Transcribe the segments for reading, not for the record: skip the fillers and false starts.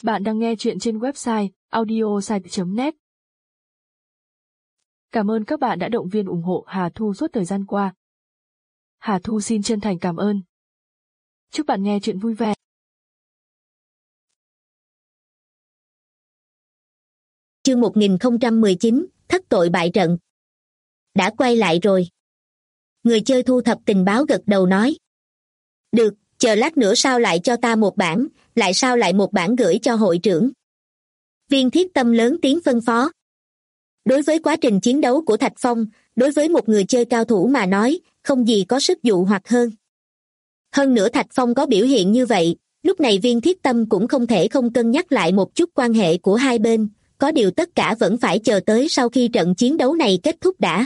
Bạn đang nghe chuyện trên website audiosite.net. Cảm ơn các bạn đã động viên ủng hộ Hà Thu suốt thời gian qua. Hà Thu xin chân thành cảm ơn. Chúc bạn nghe chuyện vui vẻ. Chương 1019, thất tội bại trận. Đã quay lại rồi. Người chơi thu thập tình báo gật đầu nói. Được, chờ lát nữa sao lại cho ta một bản, lại sao lại một bản gửi cho hội trưởng. Viên Thiết Tâm lớn tiếng phân phó. Đối với quá trình chiến đấu của Thạch Phong, đối với một người chơi cao thủ mà nói, không gì có sức dụ hoặc hơn. Hơn nữa Thạch Phong có biểu hiện như vậy, lúc này Viên Thiết Tâm cũng không thể không cân nhắc lại một chút quan hệ của hai bên, có điều tất cả vẫn phải chờ tới sau khi trận chiến đấu này kết thúc đã.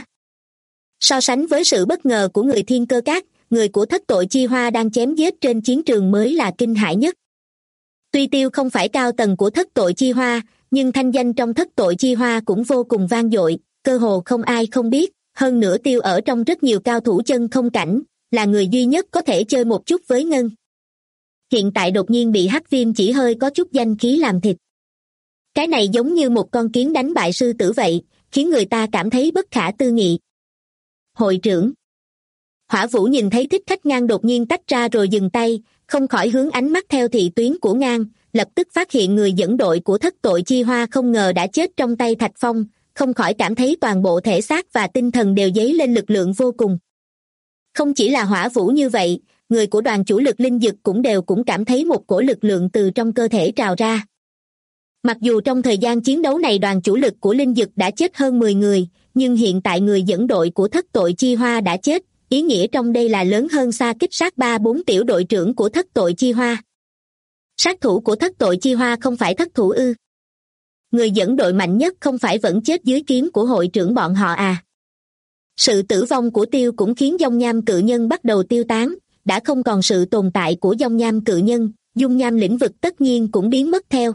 So sánh với sự bất ngờ của người Thiên Cơ Các, người của Thất Tội Chi Hoa đang chém giết trên chiến trường mới là kinh hãi nhất. Tuy Tiêu không phải cao tầng của Thất Tội Chi Hoa, nhưng thanh danh trong Thất Tội Chi Hoa cũng vô cùng vang dội, cơ hồ không ai không biết, hơn nữa Tiêu ở trong rất nhiều cao thủ chân không cảnh, là người duy nhất có thể chơi một chút với Ngân. Hiện tại đột nhiên bị hắc viêm chỉ hơi có chút danh khí làm thịt. Cái này giống như một con kiến đánh bại sư tử vậy, khiến người ta cảm thấy bất khả tư nghị. Hội trưởng Hỏa Vũ nhìn thấy Thích Khách Ngang đột nhiên tách ra rồi dừng tay, không khỏi hướng ánh mắt theo thị tuyến của Ngang, lập tức phát hiện người dẫn đội của Thất Tội Chi Hoa không ngờ đã chết trong tay Thạch Phong, không khỏi cảm thấy toàn bộ thể xác và tinh thần đều dấy lên lực lượng vô cùng. Không chỉ là Hỏa Vũ như vậy, người của đoàn chủ lực linh dực cũng cảm thấy một cổ lực lượng từ trong cơ thể trào ra. Mặc dù trong thời gian chiến đấu này đoàn chủ lực của linh dực đã chết hơn 10 người, nhưng hiện tại người dẫn đội của Thất Tội Chi Hoa đã chết, ý nghĩa trong đây là lớn hơn xa kích sát 3-4 tiểu đội trưởng của Thất Tội Chi Hoa. Sát thủ của Thất Tội Chi Hoa không phải thất thủ ư? Người dẫn đội mạnh nhất không phải vẫn chết dưới kiếm của hội trưởng bọn họ à? Sự tử vong của Tiêu cũng khiến Dung Nham Cự Nhân bắt đầu tiêu tán, đã không còn sự tồn tại của Dung Nham Cự Nhân, dung nham lĩnh vực tất nhiên cũng biến mất theo.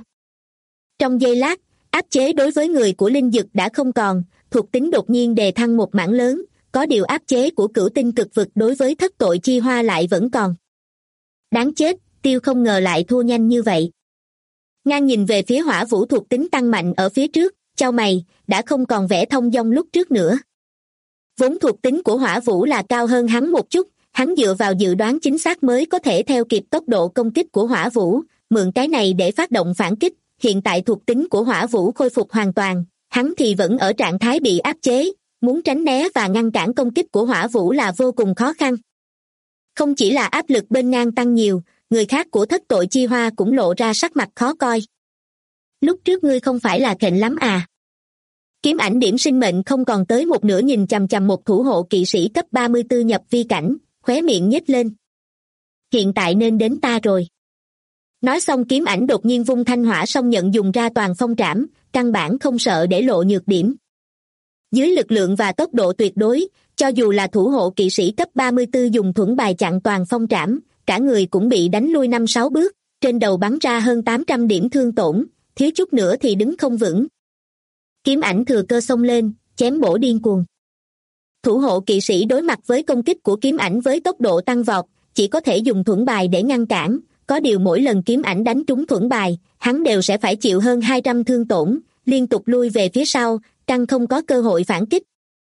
Trong giây lát, áp chế đối với người của linh dực đã không còn, thuộc tính đột nhiên đề thăng một mảng lớn, có điều áp chế của Cửu Tinh Cực Vực đối với Thất Tội Chi Hoa lại vẫn còn. Đáng chết, Tiêu không ngờ lại thua nhanh như vậy. Ngang nhìn về phía Hỏa Vũ thuộc tính tăng mạnh ở phía trước, chau mày, đã không còn vẻ thông dong lúc trước nữa. Vốn thuộc tính của Hỏa Vũ là cao hơn hắn một chút, hắn dựa vào dự đoán chính xác mới có thể theo kịp tốc độ công kích của Hỏa Vũ, mượn cái này để phát động phản kích. Hiện tại thuộc tính của Hỏa Vũ khôi phục hoàn toàn, hắn thì vẫn ở trạng thái bị áp chế, muốn tránh né và ngăn cản công kích của Hỏa Vũ là vô cùng khó khăn. Không chỉ là áp lực bên Ngang tăng nhiều, người khác của Thất Tội Chi Hoa cũng lộ ra sắc mặt khó coi. Lúc trước ngươi không phải là khệnh lắm à? Kiếm Ảnh điểm sinh mệnh không còn tới một nửa nhìn chằm chằm một thủ hộ kỵ sĩ cấp 34 nhập vi cảnh, khóe miệng nhếch lên. Hiện tại nên đến ta rồi. Nói xong Kiếm Ảnh đột nhiên vung thanh hỏa song nhận dùng ra toàn phong trảm, căn bản không sợ để lộ nhược điểm. Dưới lực lượng và tốc độ tuyệt đối, cho dù là thủ hộ kỵ sĩ cấp 34 dùng thuẫn bài chặn toàn phong trảm, cả người cũng bị đánh lui 5-6 bước, trên đầu bắn ra hơn 800 điểm thương tổn, thiếu chút nữa thì đứng không vững. Kiếm Ảnh thừa cơ xông lên, chém bổ điên cuồng. Thủ hộ kỵ sĩ đối mặt với công kích của Kiếm Ảnh với tốc độ tăng vọt, chỉ có thể dùng thuẫn bài để ngăn cản, có điều mỗi lần Kiếm Ảnh đánh trúng thuẫn bài, hắn đều sẽ phải chịu hơn 200 thương tổn, liên tục lui về phía sau, căn không có cơ hội phản kích.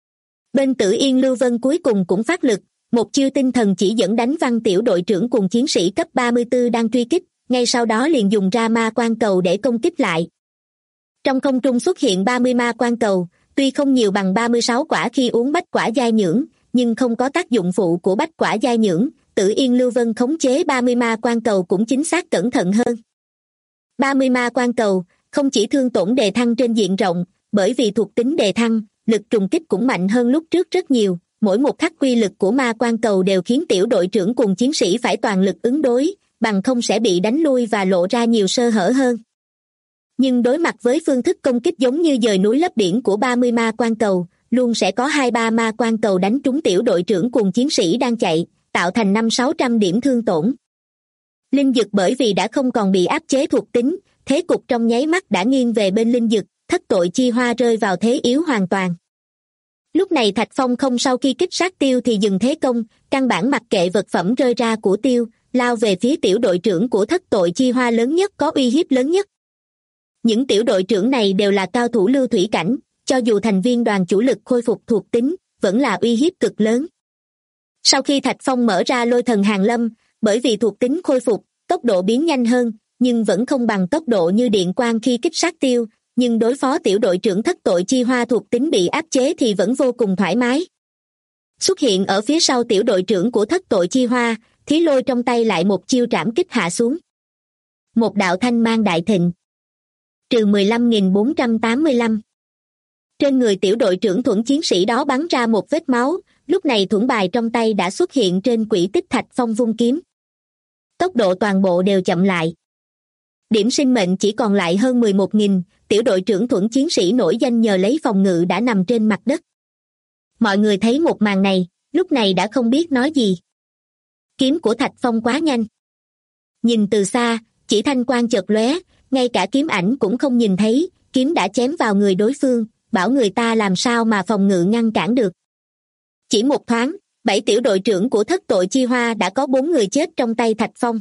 Bên Tử Yên Lưu Vân cuối cùng cũng phát lực, một chiêu tinh thần chỉ dẫn đánh văng tiểu đội trưởng cùng chiến sĩ cấp 34 đang truy kích, ngay sau đó liền dùng ra ma quan cầu để công kích lại. Trong không trung xuất hiện 30 ma quan cầu, tuy không nhiều bằng 36 quả khi uống bách quả giai nhưỡng, nhưng không có tác dụng phụ của bách quả giai nhưỡng, Tử Yên Lưu Vân khống chế 30 ma quan cầu cũng chính xác cẩn thận hơn. 30 ma quan cầu, không chỉ thương tổn đề thăng trên diện rộng, bởi vì thuộc tính đề thăng, lực trùng kích cũng mạnh hơn lúc trước rất nhiều, mỗi một khắc quy lực của ma quan cầu đều khiến tiểu đội trưởng cùng chiến sĩ phải toàn lực ứng đối, bằng không sẽ bị đánh lui và lộ ra nhiều sơ hở hơn. Nhưng đối mặt với phương thức công kích giống như dời núi lấp biển của 30 ma quan cầu, luôn sẽ có 2-3 ma quan cầu đánh trúng tiểu đội trưởng cùng chiến sĩ đang chạy, tạo thành 500-600 điểm thương tổn. Linh dực bởi vì đã không còn bị áp chế thuộc tính, thế cục trong nháy mắt đã nghiêng về bên linh dực, Thất Tội Chi Hoa rơi vào thế yếu hoàn toàn. Lúc này Thạch Phong không sau khi kích sát Tiêu thì dừng thế công, căn bản mặc kệ vật phẩm rơi ra của Tiêu, lao về phía tiểu đội trưởng của Thất Tội Chi Hoa lớn nhất có uy hiếp lớn nhất. Những tiểu đội trưởng này đều là cao thủ lưu thủy cảnh, cho dù thành viên đoàn chủ lực khôi phục thuộc tính, vẫn là uy hiếp cực lớn. Sau khi Thạch Phong mở ra lôi thần hàn lâm, bởi vì thuộc tính khôi phục, tốc độ biến nhanh hơn, nhưng vẫn không bằng tốc độ như điện quang khi kích sát tiêu, nhưng đối phó tiểu đội trưởng thất tội chi hoa thuộc tính bị áp chế thì vẫn vô cùng thoải mái. Xuất hiện ở phía sau tiểu đội trưởng của thất tội chi hoa, Thí Lôi trong tay lại một chiêu trảm kích hạ xuống. Một đạo thanh mang đại thịnh. Trừ 15.485. Trên người tiểu đội trưởng Thuẫn chiến sĩ đó bắn ra một vết máu, lúc này thuẫn bài trong tay đã xuất hiện trên quỹ tích Thạch Phong vung kiếm. Tốc độ toàn bộ đều chậm lại. Điểm sinh mệnh chỉ còn lại hơn 11.000, tiểu đội trưởng Thuẫn chiến sĩ nổi danh nhờ lấy phòng ngự đã nằm trên mặt đất. Mọi người thấy một màn này, lúc này đã không biết nói gì. Kiếm của Thạch Phong quá nhanh. Nhìn từ xa, chỉ thanh quang chợt lóe, ngay cả kiếm ảnh cũng không nhìn thấy, kiếm đã chém vào người đối phương, bảo người ta làm sao mà phòng ngự ngăn cản được. Chỉ một thoáng, 7 tiểu đội trưởng của thất tội chi hoa đã có 4 người chết trong tay Thạch Phong.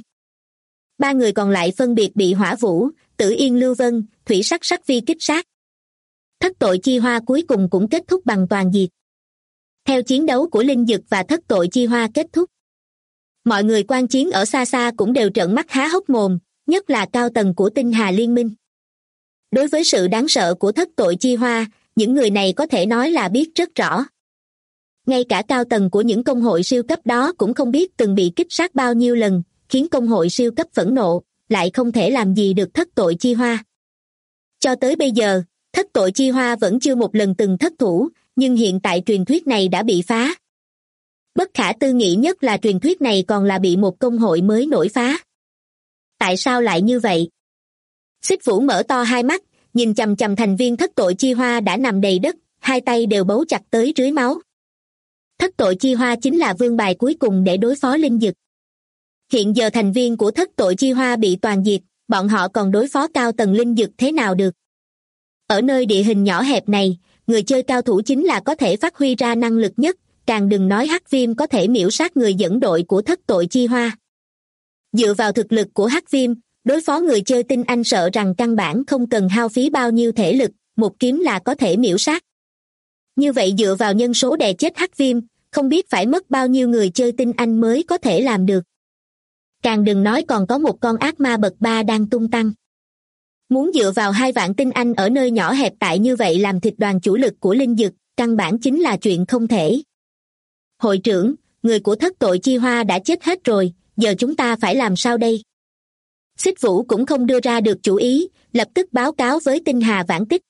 3 người còn lại phân biệt bị Hỏa Vũ, Tử Yên Lưu Vân, Thủy Sắc Sắc Vi kích sát. Thất tội chi hoa cuối cùng cũng kết thúc bằng toàn diệt. Theo chiến đấu của Linh Dực và thất tội chi hoa kết thúc, mọi người quan chiến ở xa xa cũng đều trợn mắt há hốc mồm, nhất là cao tầng của Tinh Hà Liên Minh. Đối với sự đáng sợ của thất tội chi hoa, những người này có thể nói là biết rất rõ. Ngay cả cao tầng của những công hội siêu cấp đó cũng không biết từng bị kích sát bao nhiêu lần, khiến công hội siêu cấp phẫn nộ, lại không thể làm gì được thất tội chi hoa. Cho tới bây giờ, thất tội chi hoa vẫn chưa một lần từng thất thủ, nhưng hiện tại truyền thuyết này đã bị phá. Bất khả tư nghị nhất là truyền thuyết này còn là bị một công hội mới nổi phá. Tại sao lại như vậy? Xích Vũ mở to hai mắt, nhìn chằm chằm thành viên thất tội chi hoa đã nằm đầy đất, hai tay đều bấu chặt tới rưới máu. Thất tội chi hoa chính là vương bài cuối cùng để đối phó Linh Dực. Hiện giờ thành viên của thất tội chi hoa bị toàn diệt, bọn họ còn đối phó cao tầng Linh Dực thế nào được? Ở nơi địa hình nhỏ hẹp này, người chơi cao thủ chính là có thể phát huy ra năng lực nhất, càng đừng nói Hắc Viêm có thể miễu sát người dẫn đội của thất tội chi hoa. Dựa vào thực lực của Hắc Viêm, đối phó người chơi tinh anh sợ rằng căn bản không cần hao phí bao nhiêu thể lực, một kiếm là có thể miễu sát. Như vậy dựa vào nhân số đè chết Hắc Viêm, không biết phải mất bao nhiêu người chơi tinh anh mới có thể làm được. Càng đừng nói còn có một con ác ma bậc 3 đang tung tăng. Muốn dựa vào 2 vạn tinh anh ở nơi nhỏ hẹp tại như vậy làm thịt đoàn chủ lực của Linh Dực, căn bản chính là chuyện không thể. Hội trưởng, người của thất tội chi hoa đã chết hết rồi, giờ chúng ta phải làm sao đây? Xích Vũ cũng không đưa ra được chủ ý, lập tức báo cáo với Tinh Hà Vãn Tích.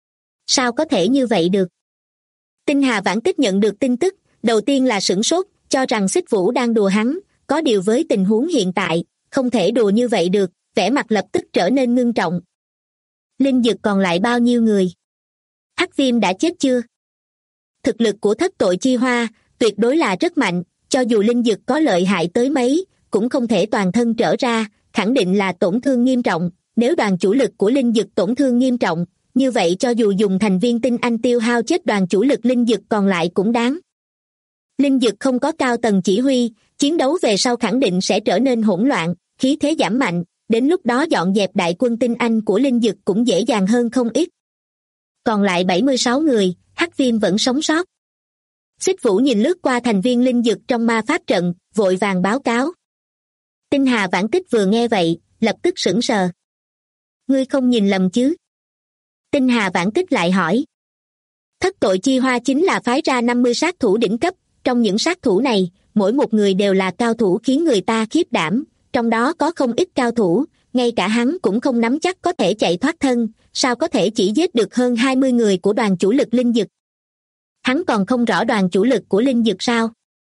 Sao có thể như vậy được? Tinh Hà Vãn Tích nhận được tin tức, đầu tiên là sửng sốt, cho rằng Xích Vũ đang đùa hắn, có điều với tình huống hiện tại, không thể đùa như vậy được, vẻ mặt lập tức trở nên ngưng trọng. Linh Dực còn lại bao nhiêu người? Hắc Viêm đã chết chưa? Thực lực của thất tội chi hoa, tuyệt đối là rất mạnh, cho dù Linh Dực có lợi hại tới mấy, cũng không thể toàn thân trở ra, khẳng định là tổn thương nghiêm trọng. Nếu đoàn chủ lực của Linh Dực tổn thương nghiêm trọng, như vậy cho dù dùng thành viên tinh anh tiêu hao chết đoàn chủ lực Linh Dực còn lại cũng đáng. Linh Dực không có cao tầng chỉ huy, chiến đấu về sau khẳng định sẽ trở nên hỗn loạn, khí thế giảm mạnh, đến lúc đó dọn dẹp đại quân tinh anh của Linh Dực cũng dễ dàng hơn không ít. Còn lại 76 người, Hắc Viêm vẫn sống sót. Xích Vũ nhìn lướt qua thành viên Linh Dực trong ma pháp trận, vội vàng báo cáo. Tinh Hà Vãn Tích vừa nghe vậy, lập tức sững sờ. Ngươi không nhìn lầm chứ? Tinh Hà Vãn Tích lại hỏi. Thất tội chi hoa chính là phái ra 50 sát thủ đỉnh cấp, trong những sát thủ này, mỗi một người đều là cao thủ khiến người ta khiếp đảm, trong đó có không ít cao thủ, ngay cả hắn cũng không nắm chắc có thể chạy thoát thân, sao có thể chỉ giết được hơn 20 người của đoàn chủ lực Linh Dực. Hắn còn không rõ đoàn chủ lực của Linh Dực sao?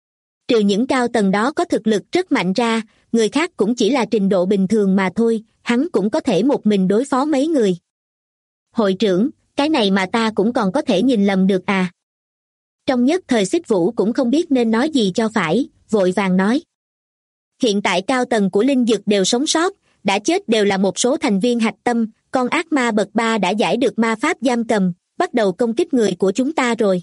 Trừ những cao tầng đó có thực lực rất mạnh ra, người khác cũng chỉ là trình độ bình thường mà thôi, hắn cũng có thể một mình đối phó mấy người. Hội trưởng, cái này mà ta cũng còn có thể nhìn lầm được à? Trong nhất thời Xích Vũ cũng không biết nên nói gì cho phải, vội vàng nói. Hiện tại cao tầng của Linh Dực đều sống sót, đã chết đều là một số thành viên hạch tâm, con ác ma bậc 3 đã giải được ma pháp giam cầm, bắt đầu công kích người của chúng ta rồi.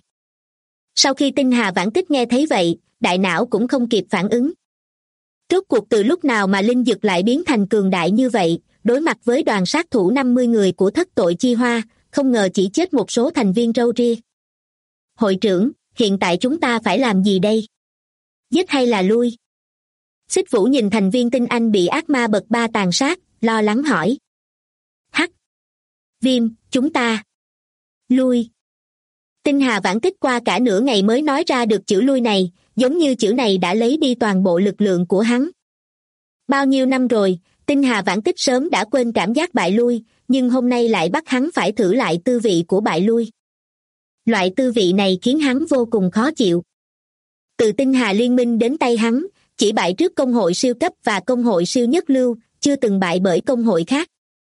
Sau khi Tinh Hà Vãn Tích nghe thấy vậy, đại não cũng không kịp phản ứng. Rốt cuộc từ lúc nào mà Linh Dực lại biến thành cường đại như vậy, đối mặt với đoàn sát thủ 50 người của thất tội chi hoa, không ngờ chỉ chết một số thành viên râu ria. Hội trưởng, hiện tại chúng ta phải làm gì đây? Giết hay là lui? Xích Vũ nhìn thành viên tinh anh bị ác ma bậc 3 tàn sát, lo lắng hỏi. Hắc Viêm, chúng ta lui. Tinh Hà Vãn Tích qua cả nửa ngày mới nói ra được chữ lui này, giống như chữ này đã lấy đi toàn bộ lực lượng của hắn. Bao nhiêu năm rồi, Tinh Hà Vãn Tích sớm đã quên cảm giác bại lui, nhưng hôm nay lại bắt hắn phải thử lại tư vị của bại lui. Loại tư vị này khiến hắn vô cùng khó chịu. Từ Tinh Hà Liên Minh đến tay hắn, chỉ bại trước công hội siêu cấp và công hội siêu nhất lưu, chưa từng bại bởi công hội khác.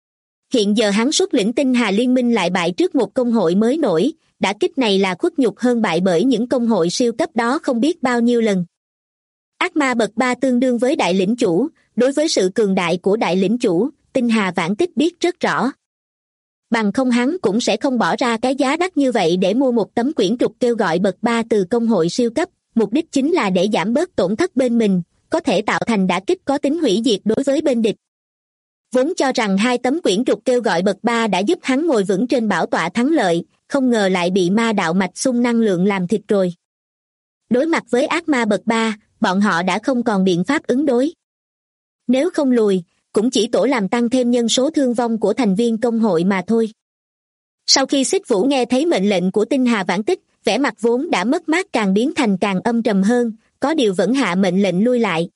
Hiện giờ hắn xuất lĩnh Tinh Hà Liên Minh lại bại trước một công hội mới nổi, đả kích này là khuất nhục hơn bại bởi những công hội siêu cấp đó không biết bao nhiêu lần. Ác ma bậc 3 tương đương với đại lĩnh chủ, đối với sự cường đại của đại lĩnh chủ, Tinh Hà Vãn Tích biết rất rõ. Bằng không hắn cũng sẽ không bỏ ra cái giá đắt như vậy để mua một tấm quyển trục kêu gọi bậc 3 từ công hội siêu cấp, mục đích chính là để giảm bớt tổn thất bên mình, có thể tạo thành đả kích có tính hủy diệt đối với bên địch. Vốn cho rằng 2 tấm quyển trục kêu gọi bậc 3 đã giúp hắn ngồi vững trên bảo tọa thắng lợi, không ngờ lại bị ma đạo mạch xung năng lượng làm thịt rồi. Đối mặt với ác ma bậc 3, bọn họ đã không còn biện pháp ứng đối. Nếu không lùi, cũng chỉ tổ làm tăng thêm nhân số thương vong của thành viên công hội mà thôi. Sau khi Xích Vũ nghe thấy mệnh lệnh của Tinh Hà Vãn Tích, vẻ mặt vốn đã mất mát càng biến thành càng âm trầm hơn, có điều vẫn hạ mệnh lệnh lui lại.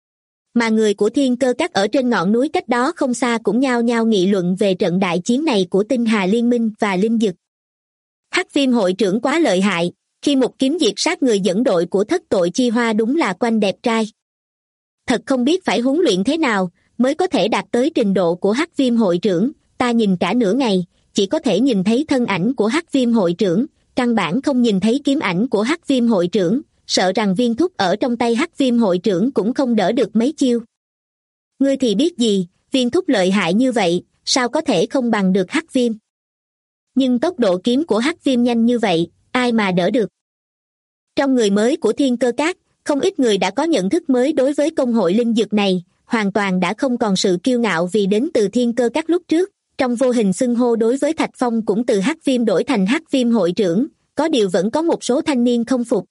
Mà người của Thiên Cơ Các ở trên ngọn núi cách đó không xa cũng nhao nhao nghị luận về trận đại chiến này của Tinh Hà Liên Minh và Linh Dực. Hắc Viêm hội trưởng quá lợi hại, khi một kiếm diệt sát người dẫn đội của thất tội chi hoa đúng là quanh đẹp trai. Thật không biết phải huấn luyện thế nào mới có thể đạt tới trình độ của Hắc Viêm hội trưởng, ta nhìn cả nửa ngày, chỉ có thể nhìn thấy thân ảnh của Hắc Viêm hội trưởng, căn bản không nhìn thấy kiếm ảnh của Hắc Viêm hội trưởng, sợ rằng viên thúc ở trong tay Hắc Viêm hội trưởng cũng không đỡ được mấy chiêu. Ngươi thì biết gì, viên thúc lợi hại như vậy, sao có thể không bằng được Hắc Viêm? Nhưng tốc độ kiếm của Hắc Viêm nhanh như vậy, ai mà đỡ được? Trong người mới của Thiên Cơ Các, không ít người đã có nhận thức mới đối với công hội linh dược này, hoàn toàn đã không còn sự kiêu ngạo vì đến từ Thiên Cơ Các lúc trước, trong vô hình xưng hô đối với Thạch Phong cũng từ Hắc Viêm đổi thành Hắc Viêm hội trưởng, có điều vẫn có một số thanh niên không phục.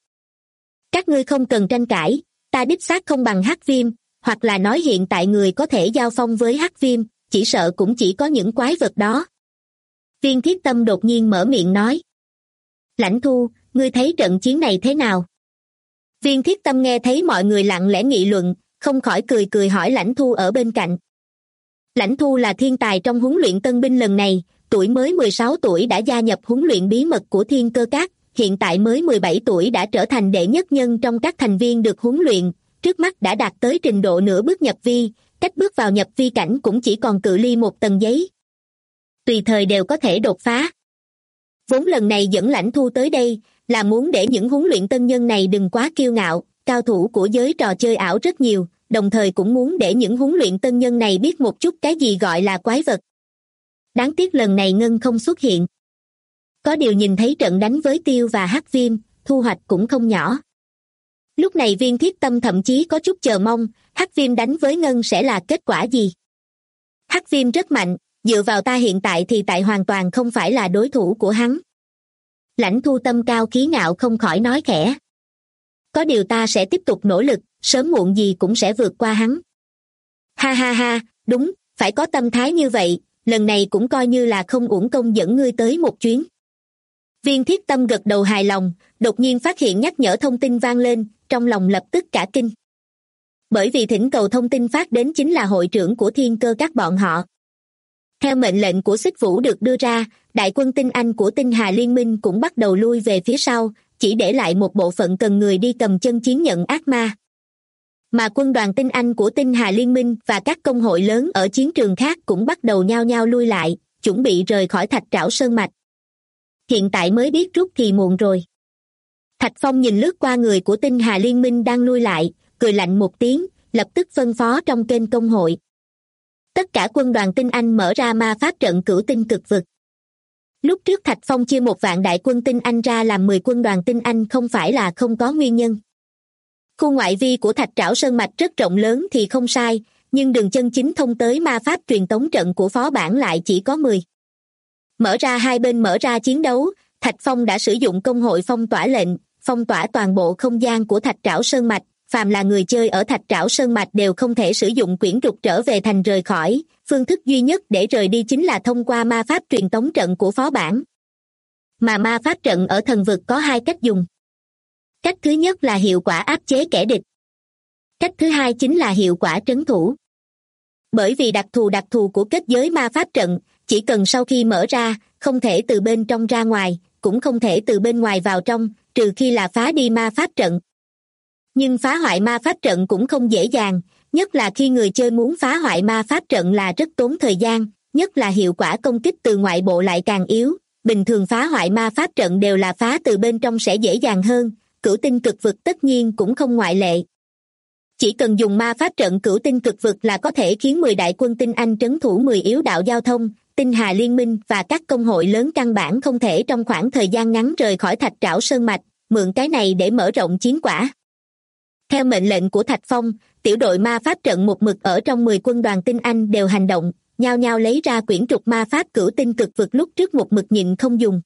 Các ngươi không cần tranh cãi, ta đích xác không bằng Hắc Viêm, hoặc là nói hiện tại người có thể giao phong với Hắc Viêm, chỉ sợ cũng chỉ có những quái vật đó. Viên Thiết Tâm đột nhiên mở miệng nói. Lãnh Thu, ngươi thấy trận chiến này thế nào? Viên Thiết Tâm nghe thấy mọi người lặng lẽ nghị luận, không khỏi cười cười hỏi Lãnh Thu ở bên cạnh. Lãnh Thu là thiên tài trong huấn luyện tân binh lần này, tuổi mới 16 tuổi đã gia nhập huấn luyện bí mật của Thiên Cơ Các, hiện tại mới 17 tuổi đã trở thành đệ nhất nhân trong các thành viên được huấn luyện, trước mắt đã đạt tới trình độ nửa bước nhập vi, cách bước vào nhập vi cảnh cũng chỉ còn cự ly một tầng giấy. Tùy thời đều có thể đột phá. Vốn lần này dẫn Lãnh Thu tới đây là muốn để những huấn luyện tân nhân này đừng quá kiêu ngạo, cao thủ của giới trò chơi ảo rất nhiều, đồng thời cũng muốn để những huấn luyện tân nhân này biết một chút cái gì gọi là quái vật. Đáng tiếc lần này Ngân không xuất hiện. Có điều nhìn thấy trận đánh với Tiêu và Hắc Viêm, thu hoạch cũng không nhỏ. Lúc này Viên Thiết Tâm thậm chí có chút chờ mong, Hắc Viêm đánh với Ngân sẽ là kết quả gì. Hắc Viêm rất mạnh, dựa vào ta hiện tại thì tại hoàn toàn không phải là đối thủ của hắn. Lãnh Thu tâm cao khí ngạo không khỏi nói khẽ. Có điều ta sẽ tiếp tục nỗ lực, sớm muộn gì cũng sẽ vượt qua hắn. Ha ha ha, đúng, phải có tâm thái như vậy, lần này cũng coi như là không uổng công dẫn ngươi tới một chuyến. Viên Thiết Tâm gật đầu hài lòng, đột nhiên phát hiện nhắc nhở thông tin vang lên, trong lòng lập tức cả kinh. Bởi vì thỉnh cầu thông tin phát đến chính là hội trưởng của Thiên Cơ Các bọn họ. Theo mệnh lệnh của Xích Vũ được đưa ra, đại quân tinh Anh của Tinh Hà Liên Minh cũng bắt đầu lui về phía sau, chỉ để lại một bộ phận cần người đi cầm chân chiến nhận ác ma. Mà quân đoàn tinh Anh của Tinh Hà Liên Minh và các công hội lớn ở chiến trường khác cũng bắt đầu nhao nhao lui lại, chuẩn bị rời khỏi Thạch Trảo Sơn Mạch. Hiện tại mới biết rút thì muộn rồi. Thạch Phong nhìn lướt qua người của Tinh Hà Liên Minh đang lui lại, cười lạnh một tiếng, lập tức phân phó trong kênh công hội. Tất cả quân đoàn tinh Anh mở ra ma pháp trận Cửu Tinh Cực Vực. Lúc trước Thạch Phong chia 1.000 đại quân tinh Anh ra làm 10 quân đoàn tinh Anh không phải là không có nguyên nhân. Khu ngoại vi của Thạch Trảo Sơn Mạch rất rộng lớn thì không sai, nhưng đường chân chính thông tới ma pháp truyền tống trận của phó bản lại chỉ có 10. Mở ra hai bên mở ra chiến đấu, Thạch Phong đã sử dụng công hội phong tỏa lệnh, phong tỏa toàn bộ không gian của Thạch Trảo Sơn Mạch. Phàm là người chơi ở Thạch Trảo Sơn Mạch đều không thể sử dụng quyển trục trở về thành rời khỏi, phương thức duy nhất để rời đi chính là thông qua ma pháp truyền tống trận của phó bản. Mà ma pháp trận ở thần vực có hai cách dùng. Cách thứ nhất là hiệu quả áp chế kẻ địch. Cách thứ hai chính là hiệu quả trấn thủ. Bởi vì đặc thù của kết giới ma pháp trận, chỉ cần sau khi mở ra, không thể từ bên trong ra ngoài, cũng không thể từ bên ngoài vào trong, trừ khi là phá đi ma pháp trận. Nhưng phá hoại ma pháp trận cũng không dễ dàng, nhất là khi người chơi muốn phá hoại ma pháp trận là rất tốn thời gian, nhất là hiệu quả công kích từ ngoại bộ lại càng yếu. Bình thường phá hoại ma pháp trận đều là phá từ bên trong sẽ dễ dàng hơn, cửu tinh cực vực tất nhiên cũng không ngoại lệ. Chỉ cần dùng ma pháp trận cửu tinh cực vực là có thể khiến 10 đại quân tinh Anh trấn thủ 10 yếu đạo giao thông, tinh hà liên minh và các công hội lớn căn bản không thể trong khoảng thời gian ngắn rời khỏi Thạch Trảo Sơn Mạch, mượn cái này để mở rộng chiến quả. Theo mệnh lệnh của Thạch Phong, tiểu đội ma pháp trận một mực ở trong 10 quân đoàn tinh Anh đều hành động, nhao nhao lấy ra quyển trục ma pháp cửu tinh cực vực lúc trước một mực nhịn không dùng.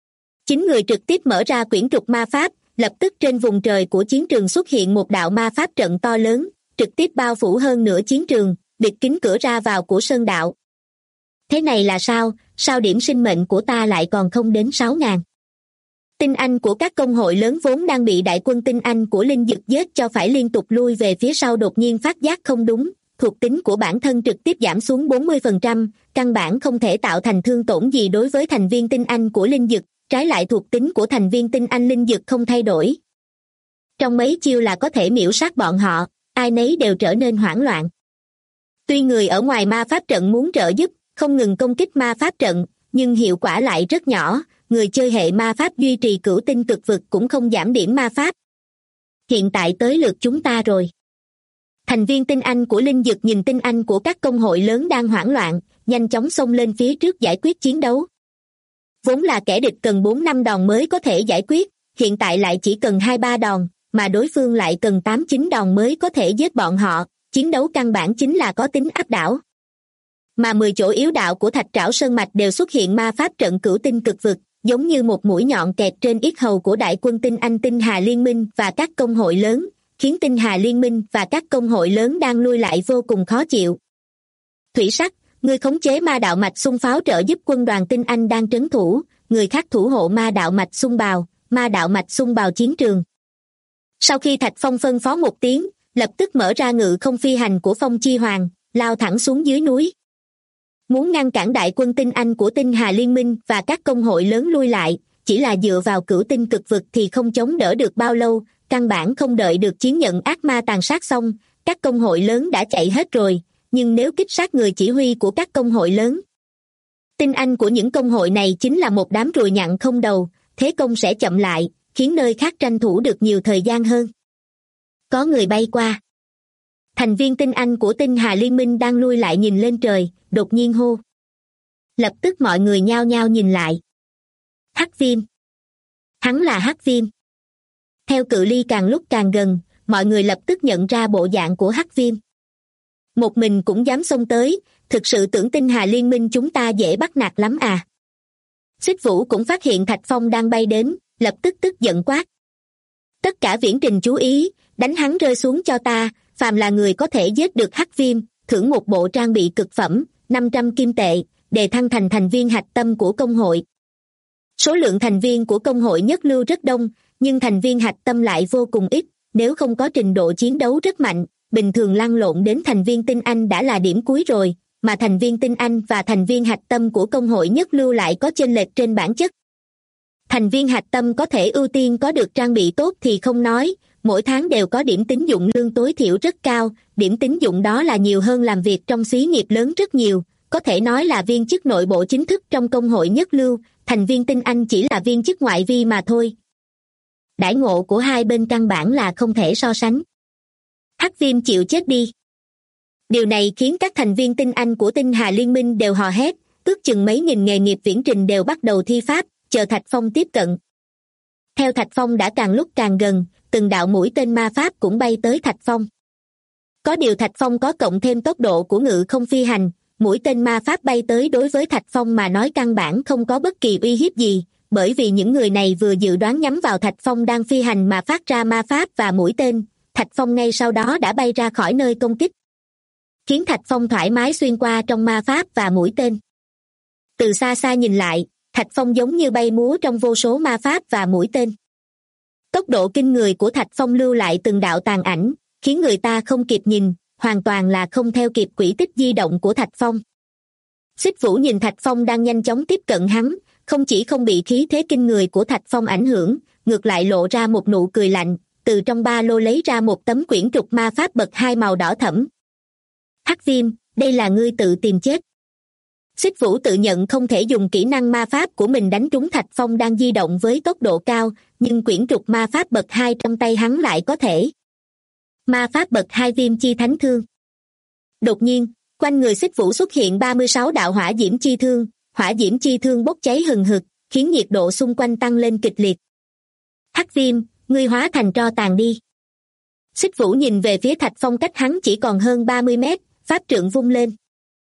9 người trực tiếp mở ra quyển trục ma pháp, lập tức trên vùng trời của chiến trường xuất hiện một đạo ma pháp trận to lớn, trực tiếp bao phủ hơn nửa chiến trường, bịt kín cửa ra vào của sơn đạo. Thế này là sao điểm sinh mệnh của ta lại còn không đến 6.000? Tinh Anh của các công hội lớn vốn đang bị đại quân tinh Anh của Linh Dực giết cho phải liên tục lui về phía sau đột nhiên phát giác không đúng, thuộc tính của bản thân trực tiếp giảm xuống 40%, căn bản không thể tạo thành thương tổn gì đối với thành viên tinh Anh của Linh Dực, trái lại thuộc tính của thành viên tinh Anh Linh Dực không thay đổi. Trong mấy chiêu là có thể miểu sát bọn họ, ai nấy đều trở nên hoảng loạn. Tuy người ở ngoài ma pháp trận muốn trợ giúp, không ngừng công kích ma pháp trận, nhưng hiệu quả lại rất nhỏ, người chơi hệ ma pháp duy trì cửu tinh cực vực cũng không giảm điểm ma pháp. Hiện tại tới lượt chúng ta rồi. Thành viên tinh Anh của Linh Dực nhìn tinh Anh của các công hội lớn đang hoảng loạn, nhanh chóng xông lên phía trước giải quyết chiến đấu. Vốn là kẻ địch cần 4-5 đòn mới có thể giải quyết, hiện tại lại chỉ cần 2-3 đòn, mà đối phương lại cần 8-9 đòn mới có thể giết bọn họ, chiến đấu căn bản chính là có tính áp đảo. Mà 10 chỗ yếu đạo của Thạch Trảo Sơn Mạch đều xuất hiện ma pháp trận cửu tinh cực vực, giống như một mũi nhọn kẹt trên yết hầu của đại quân tinh Anh Tinh Hà Liên minh và các công hội lớn, khiến Tinh Hà Liên minh và các công hội lớn đang lui lại vô cùng khó chịu. Thủy Sắc, người khống chế ma đạo mạch xung pháo trợ giúp quân đoàn tinh Anh đang trấn thủ, người khác thủ hộ ma đạo mạch xung bào, ma đạo mạch xung bào chiến trường. Sau khi Thạch Phong phân phó một tiếng, lập tức mở ra ngự không phi hành của Phong Chi Hoàng, lao thẳng xuống dưới núi. Muốn ngăn cản đại quân tinh Anh của Tinh Hà Liên minh và các công hội lớn lui lại, chỉ là dựa vào cửu tinh cực vực thì không chống đỡ được bao lâu, căn bản không đợi được chiến nhận ác ma tàn sát xong, các công hội lớn đã chạy hết rồi, nhưng nếu kích sát người chỉ huy của các công hội lớn, tinh Anh của những công hội này chính là một đám ruồi nhặng không đầu, thế công sẽ chậm lại, khiến nơi khác tranh thủ được nhiều thời gian hơn. Có người bay qua. Thành viên tinh Anh của Tinh Hà Liên minh đang lui lại nhìn lên trời, đột nhiên hô. Lập tức mọi người nhao nhao nhìn lại. Hắc Viêm. Hắn là Hắc Viêm. Theo cự ly càng lúc càng gần, mọi người lập tức nhận ra bộ dạng của Hắc Viêm. Một mình cũng dám xông tới, thực sự tưởng Tinh Hà Liên minh chúng ta dễ bắt nạt lắm à. Xích Vũ cũng phát hiện Thạch Phong đang bay đến, lập tức tức giận quát. Tất cả viễn trình chú ý, đánh hắn rơi xuống cho ta, phàm là người có thể giết được Hắc Viêm, thưởng một bộ trang bị cực phẩm, 500 kim tệ, đề thăng thành thành viên hạch tâm của công hội. Số lượng thành viên của công hội nhất lưu rất đông, nhưng thành viên hạch tâm lại vô cùng ít, nếu không có trình độ chiến đấu rất mạnh, bình thường lăn lộn đến thành viên tinh Anh đã là điểm cuối rồi, mà thành viên tinh Anh và thành viên hạch tâm của công hội nhất lưu lại có chênh lệch trên bản chất. Thành viên hạch tâm có thể ưu tiên có được trang bị tốt thì không nói, mỗi tháng đều có điểm tín dụng lương tối thiểu rất cao, điểm tín dụng đó là nhiều hơn làm việc trong xí nghiệp lớn rất nhiều, có thể nói là viên chức nội bộ chính thức trong công hội nhất lưu, thành viên tinh Anh chỉ là viên chức ngoại vi mà thôi. Đãi ngộ của hai bên căn bản là không thể so sánh. Hắc Viêm chịu chết đi. Điều này khiến các thành viên tinh Anh của Tinh Hà Liên minh đều hò hét, ước chừng mấy nghìn nghề nghiệp viễn trình đều bắt đầu thi pháp, chờ Thạch Phong tiếp cận. Theo Thạch Phong đã càng lúc càng gần, từng đạo mũi tên ma pháp cũng bay tới Thạch Phong. Có điều Thạch Phong có cộng thêm tốc độ của ngự không phi hành, mũi tên ma pháp bay tới đối với Thạch Phong mà nói căn bản không có bất kỳ uy hiếp gì, bởi vì những người này vừa dự đoán nhắm vào Thạch Phong đang phi hành mà phát ra ma pháp và mũi tên, Thạch Phong ngay sau đó đã bay ra khỏi nơi công kích, khiến Thạch Phong thoải mái xuyên qua trong ma pháp và mũi tên. Từ xa xa nhìn lại, Thạch Phong giống như bay múa trong vô số ma pháp và mũi tên. Tốc độ kinh người của Thạch Phong lưu lại từng đạo tàn ảnh, khiến người ta không kịp nhìn, hoàn toàn là không theo kịp quỹ tích di động của Thạch Phong. Xích Vũ nhìn Thạch Phong đang nhanh chóng tiếp cận hắn, không chỉ không bị khí thế kinh người của Thạch Phong ảnh hưởng, ngược lại lộ ra một nụ cười lạnh, từ trong ba lô lấy ra một tấm quyển trục ma pháp bậc 2 màu đỏ thẫm. Hắc Viêm, đây là ngươi tự tìm chết. Xích Vũ tự nhận không thể dùng kỹ năng ma pháp của mình đánh trúng Thạch Phong đang di động với tốc độ cao, nhưng quyển trục ma pháp bậc 2 trong tay hắn lại có thể. Ma pháp bậc 2 Viêm chi thánh thương. Đột nhiên, quanh người Xích Vũ xuất hiện 36 đạo hỏa diễm chi thương, hỏa diễm chi thương bốc cháy hừng hực, khiến nhiệt độ xung quanh tăng lên kịch liệt. Hắc Viêm, ngươi hóa thành tro tàn đi. Xích Vũ nhìn về phía Thạch Phong cách hắn chỉ còn hơn 30 mét, pháp trượng vung lên.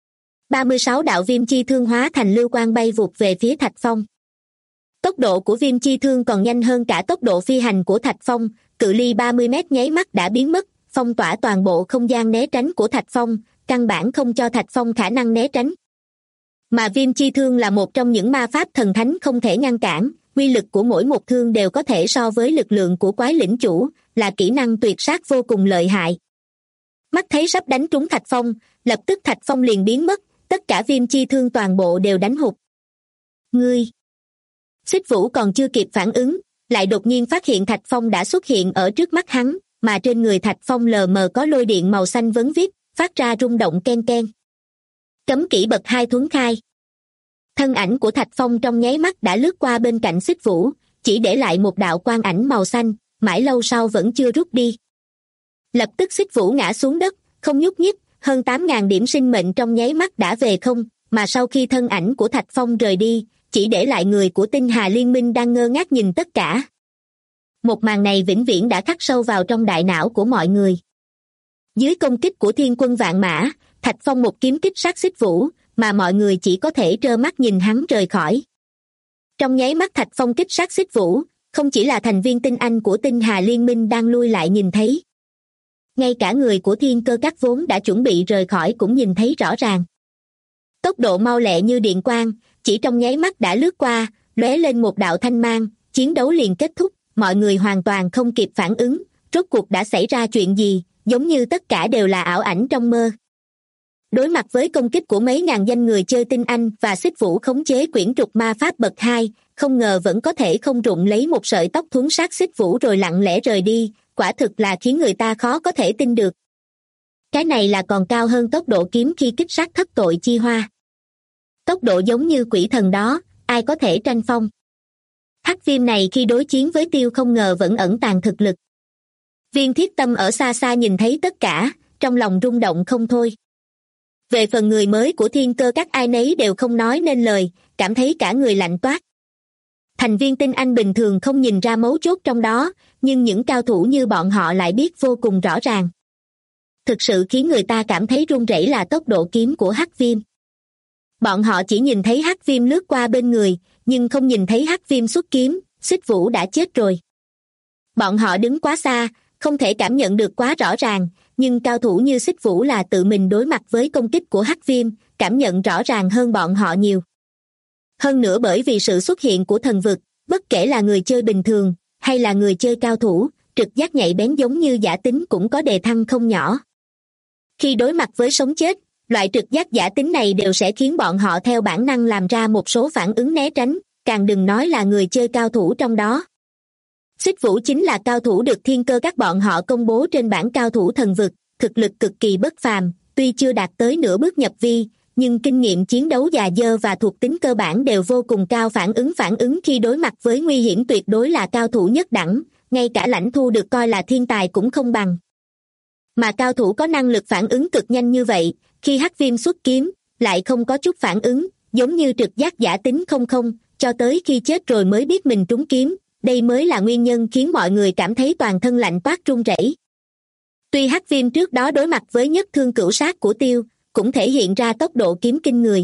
36 đạo viêm chi thương hóa thành lưu quang bay vụt về phía Thạch Phong. Tốc độ của viêm chi thương còn nhanh hơn cả tốc độ phi hành của Thạch Phong, cự ly 30 mét nháy mắt đã biến mất, phong tỏa toàn bộ không gian né tránh của Thạch Phong, căn bản không cho Thạch Phong khả năng né tránh. Mà viêm chi thương là một trong những ma pháp thần thánh không thể ngăn cản, uy lực của mỗi một thương đều có thể so với lực lượng của quái lĩnh chủ, là kỹ năng tuyệt sát vô cùng lợi hại. Mắt thấy sắp đánh trúng Thạch Phong, lập tức Thạch Phong liền biến mất, tất cả viêm chi thương toàn bộ đều đánh hụt. Ngươi! Xích Vũ còn chưa kịp phản ứng, lại đột nhiên phát hiện Thạch Phong đã xuất hiện ở trước mắt hắn, mà trên người Thạch Phong lờ mờ có lôi điện màu xanh vấn vít, phát ra rung động ken ken. Cấm kỹ bậc 2 thuấn khai. Thân ảnh của Thạch Phong trong nháy mắt đã lướt qua bên cạnh Xích Vũ, chỉ để lại một đạo quang ảnh màu xanh, mãi lâu sau vẫn chưa rút đi. Lập tức Xích Vũ ngã xuống đất, không nhúc nhích, hơn 8.000 điểm sinh mệnh trong nháy mắt đã về không, mà sau khi thân ảnh của Thạch Phong rời đi, chỉ để lại người của Tinh Hà Liên Minh đang ngơ ngác nhìn tất cả. Một màn này vĩnh viễn đã khắc sâu vào trong đại não của mọi người. Dưới công kích của Thiên Quân Vạn Mã, Thạch Phong một kiếm kích sát Xích Vũ, mà mọi người chỉ có thể trơ mắt nhìn hắn rời khỏi. Trong nháy mắt Thạch Phong kích sát Xích Vũ, không chỉ là thành viên tinh anh của Tinh Hà Liên Minh đang lui lại nhìn thấy. Ngay cả người của Thiên Cơ Các vốn đã chuẩn bị rời khỏi cũng nhìn thấy rõ ràng. Tốc độ mau lẹ như điện quang, chỉ trong nháy mắt đã lướt qua, lóe lên một đạo thanh mang, chiến đấu liền kết thúc, mọi người hoàn toàn không kịp phản ứng, rốt cuộc đã xảy ra chuyện gì, giống như tất cả đều là ảo ảnh trong mơ. Đối mặt với công kích của mấy ngàn danh người chơi tinh anh và Xích Vũ khống chế quyển trục ma pháp bậc 2, không ngờ vẫn có thể không rụng lấy một sợi tóc thuấn sát Xích Vũ rồi lặng lẽ rời đi, quả thực là khiến người ta khó có thể tin được. Cái này là còn cao hơn tốc độ kiếm khi kích sát thất tội chi hoa. Tốc độ giống như quỷ thần đó, ai có thể tranh phong. Hắc Viêm này khi đối chiến với Tiêu không ngờ vẫn ẩn tàng thực lực. Viên Thiết Tâm ở xa xa nhìn thấy tất cả, trong lòng rung động không thôi. Về phần người mới của Thiên Cơ Các ai nấy đều không nói nên lời, cảm thấy cả người lạnh toát. Thành viên tinh anh bình thường không nhìn ra mấu chốt trong đó, nhưng những cao thủ như bọn họ lại biết vô cùng rõ ràng. Thực sự khiến người ta cảm thấy run rẩy là tốc độ kiếm của Hắc Viêm. Bọn họ chỉ nhìn thấy Hắc Viêm lướt qua bên người, nhưng không nhìn thấy Hắc Viêm xuất kiếm, Xích Vũ đã chết rồi. Bọn họ đứng quá xa, không thể cảm nhận được quá rõ ràng, nhưng cao thủ như Xích Vũ là tự mình đối mặt với công kích của Hắc Viêm, cảm nhận rõ ràng hơn bọn họ nhiều. Hơn nữa bởi vì sự xuất hiện của thần vực, bất kể là người chơi bình thường, hay là người chơi cao thủ, trực giác nhạy bén giống như giả tính cũng có đề thăng không nhỏ. Khi đối mặt với sống chết, loại trực giác giả tính này đều sẽ khiến bọn họ theo bản năng làm ra một số phản ứng né tránh, càng đừng nói là người chơi cao thủ trong đó. Xích Vũ chính là cao thủ được Thiên Cơ Các bọn họ công bố trên bảng cao thủ thần vực, thực lực cực kỳ bất phàm, tuy chưa đạt tới nửa bước nhập vi, nhưng kinh nghiệm chiến đấu già dơ và thuộc tính cơ bản đều vô cùng cao, phản ứng khi đối mặt với nguy hiểm tuyệt đối là cao thủ nhất đẳng, ngay cả Lãnh Thu được coi là thiên tài cũng không bằng. Mà cao thủ có năng lực phản ứng cực nhanh như vậy, khi Hắc Viêm xuất kiếm, lại không có chút phản ứng, giống như trực giác giả tính không, cho tới khi chết rồi mới biết mình trúng kiếm, đây mới là nguyên nhân khiến mọi người cảm thấy toàn thân lạnh toát run rẩy. Tuy Hắc Viêm trước đó đối mặt với nhất thương cửu sát của Tiêu, cũng thể hiện ra tốc độ kiếm kinh người.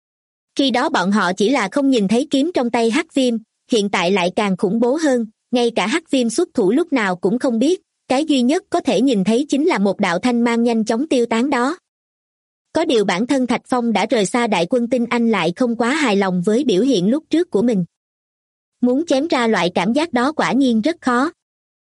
Khi đó bọn họ chỉ là không nhìn thấy kiếm trong tay Hắc Viêm, hiện tại lại càng khủng bố hơn, ngay cả Hắc Viêm xuất thủ lúc nào cũng không biết, cái duy nhất có thể nhìn thấy chính là một đạo thanh mang nhanh chóng tiêu tán đó. Có điều bản thân Thạch Phong đã rời xa đại quân Tinh Anh lại không quá hài lòng với biểu hiện lúc trước của mình. Muốn chém ra loại cảm giác đó quả nhiên rất khó.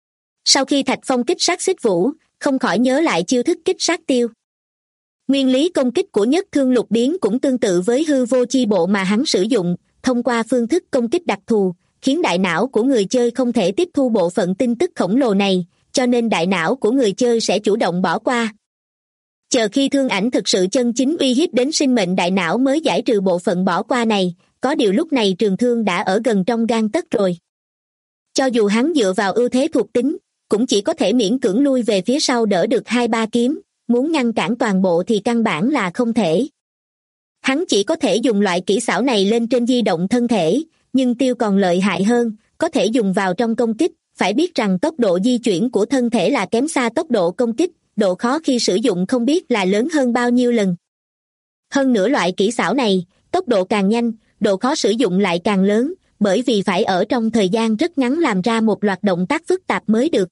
Sau khi Thạch Phong kích sát Xích Vũ, không khỏi nhớ lại chiêu thức kích sát Tiêu. Nguyên lý công kích của nhất thương lục biến cũng tương tự với hư vô chi bộ mà hắn sử dụng, thông qua phương thức công kích đặc thù, khiến đại não của người chơi không thể tiếp thu bộ phận tin tức khổng lồ này, cho nên đại não của người chơi sẽ chủ động bỏ qua. Chờ khi thương ảnh thực sự chân chính uy hiếp đến sinh mệnh đại não mới giải trừ bộ phận bỏ qua này, có điều lúc này Trường Thương đã ở gần trong gang tấc rồi. Cho dù hắn dựa vào ưu thế thuộc tính, cũng chỉ có thể miễn cưỡng lui về phía sau đỡ được 2-3 kiếm, muốn ngăn cản toàn bộ thì căn bản là không thể. Hắn chỉ có thể dùng loại kỹ xảo này lên trên di động thân thể, nhưng Tiêu còn lợi hại hơn, có thể dùng vào trong công kích, phải biết rằng tốc độ di chuyển của thân thể là kém xa tốc độ công kích, độ khó khi sử dụng không biết là lớn hơn bao nhiêu lần. Hơn nữa loại kỹ xảo này, tốc độ càng nhanh, độ khó sử dụng lại càng lớn, bởi vì phải ở trong thời gian rất ngắn làm ra một loạt động tác phức tạp mới được.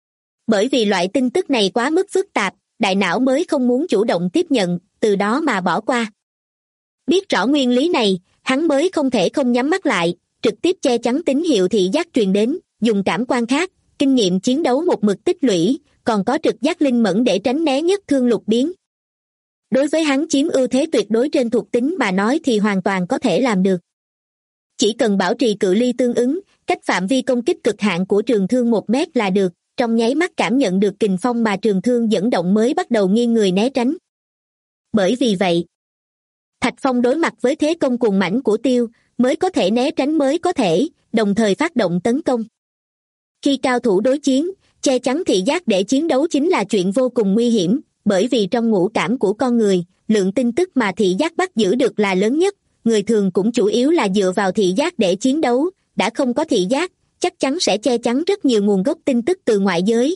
Bởi vì loại tin tức này quá mức phức tạp, đại não mới không muốn chủ động tiếp nhận, từ đó mà bỏ qua. Biết rõ nguyên lý này, hắn mới không thể không nhắm mắt lại, trực tiếp che chắn tín hiệu thị giác truyền đến, dùng cảm quan khác, kinh nghiệm chiến đấu một mực tích lũy, còn có trực giác linh mẫn để tránh né nhất thương lục biến. Đối với hắn chiếm ưu thế tuyệt đối trên thuộc tính mà nói thì hoàn toàn có thể làm được. Chỉ cần bảo trì cự ly tương ứng, cách phạm vi công kích cực hạn của Trường Thương 1 mét là được, trong nháy mắt cảm nhận được kình phong mà Trường Thương dẫn động mới bắt đầu nghiêng người né tránh. Bởi vì vậy, Thạch Phong đối mặt với thế công cuồng mãnh của Tiêu, mới có thể né tránh mới có thể, đồng thời phát động tấn công. Khi cao thủ đối chiến, che chắn thị giác để chiến đấu chính là chuyện vô cùng nguy hiểm, bởi vì trong ngũ cảm của con người, lượng tin tức mà thị giác bắt giữ được là lớn nhất, người thường cũng chủ yếu là dựa vào thị giác để chiến đấu, đã không có thị giác, chắc chắn sẽ che chắn rất nhiều nguồn gốc tin tức từ ngoại giới.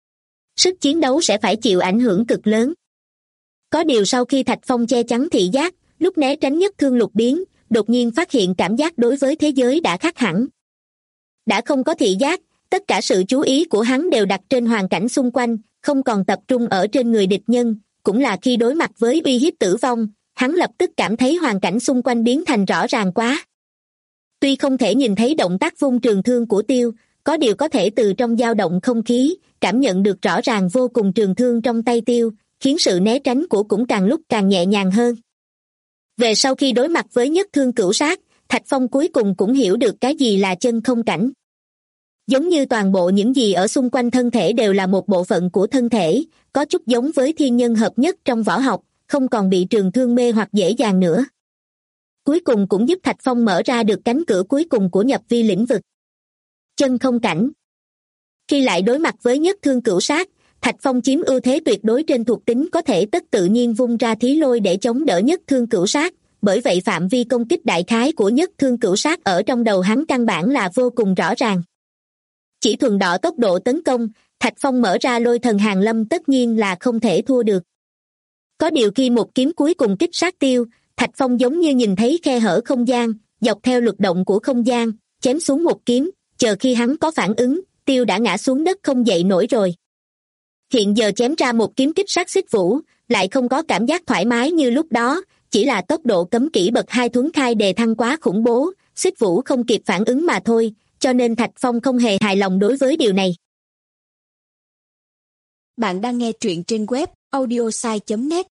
Sức chiến đấu sẽ phải chịu ảnh hưởng cực lớn. Có điều sau khi Thạch Phong che chắn thị giác, lúc né tránh nhất thương lục biến, đột nhiên phát hiện cảm giác đối với thế giới đã khác hẳn. Đã không có thị giác, tất cả sự chú ý của hắn đều đặt trên hoàn cảnh xung quanh, không còn tập trung ở trên người địch nhân, cũng là khi đối mặt với uy hiếp tử vong, hắn lập tức cảm thấy hoàn cảnh xung quanh biến thành rõ ràng quá. Tuy không thể nhìn thấy động tác vung trường thương của Tiêu, có điều có thể từ trong dao động không khí, cảm nhận được rõ ràng vô cùng trường thương trong tay Tiêu, khiến sự né tránh của cũng càng lúc càng nhẹ nhàng hơn. Về sau khi đối mặt với nhất thương cửu sát, Thạch Phong cuối cùng cũng hiểu được cái gì là chân không cảnh. Giống như toàn bộ những gì ở xung quanh thân thể đều là một bộ phận của thân thể, có chút giống với thiên nhân hợp nhất trong võ học, không còn bị trường thương mê hoặc dễ dàng nữa. Cuối cùng cũng giúp Thạch Phong mở ra được cánh cửa cuối cùng của nhập vi lĩnh vực. Chân không cảnh. Khi lại đối mặt với nhất thương cửu sát, Thạch Phong chiếm ưu thế tuyệt đối trên thuộc tính, có thể tất tự nhiên vung ra thí lôi để chống đỡ nhất thương cửu sát, bởi vậy phạm vi công kích đại khái của nhất thương cửu sát ở trong đầu hắn căn bản là vô cùng rõ ràng. Chỉ thuần đọ tốc độ tấn công, Thạch Phong mở ra lôi thần hàng lâm tất nhiên là không thể thua được. Có điều khi một kiếm cuối cùng kích sát Tiêu, Thạch Phong giống như nhìn thấy khe hở không gian, dọc theo lực động của không gian, chém xuống một kiếm, chờ khi hắn có phản ứng, Tiêu đã ngã xuống đất không dậy nổi rồi. Hiện giờ chém ra một kiếm kích sát Xích Vũ, lại không có cảm giác thoải mái như lúc đó, chỉ là tốc độ cấm kỹ bậc 2 thuấn khai đề thăng quá khủng bố, Xích Vũ không kịp phản ứng mà thôi, cho nên Thạch Phong không hề hài lòng đối với điều này. Bạn đang nghe truyện trên web audiosai.net.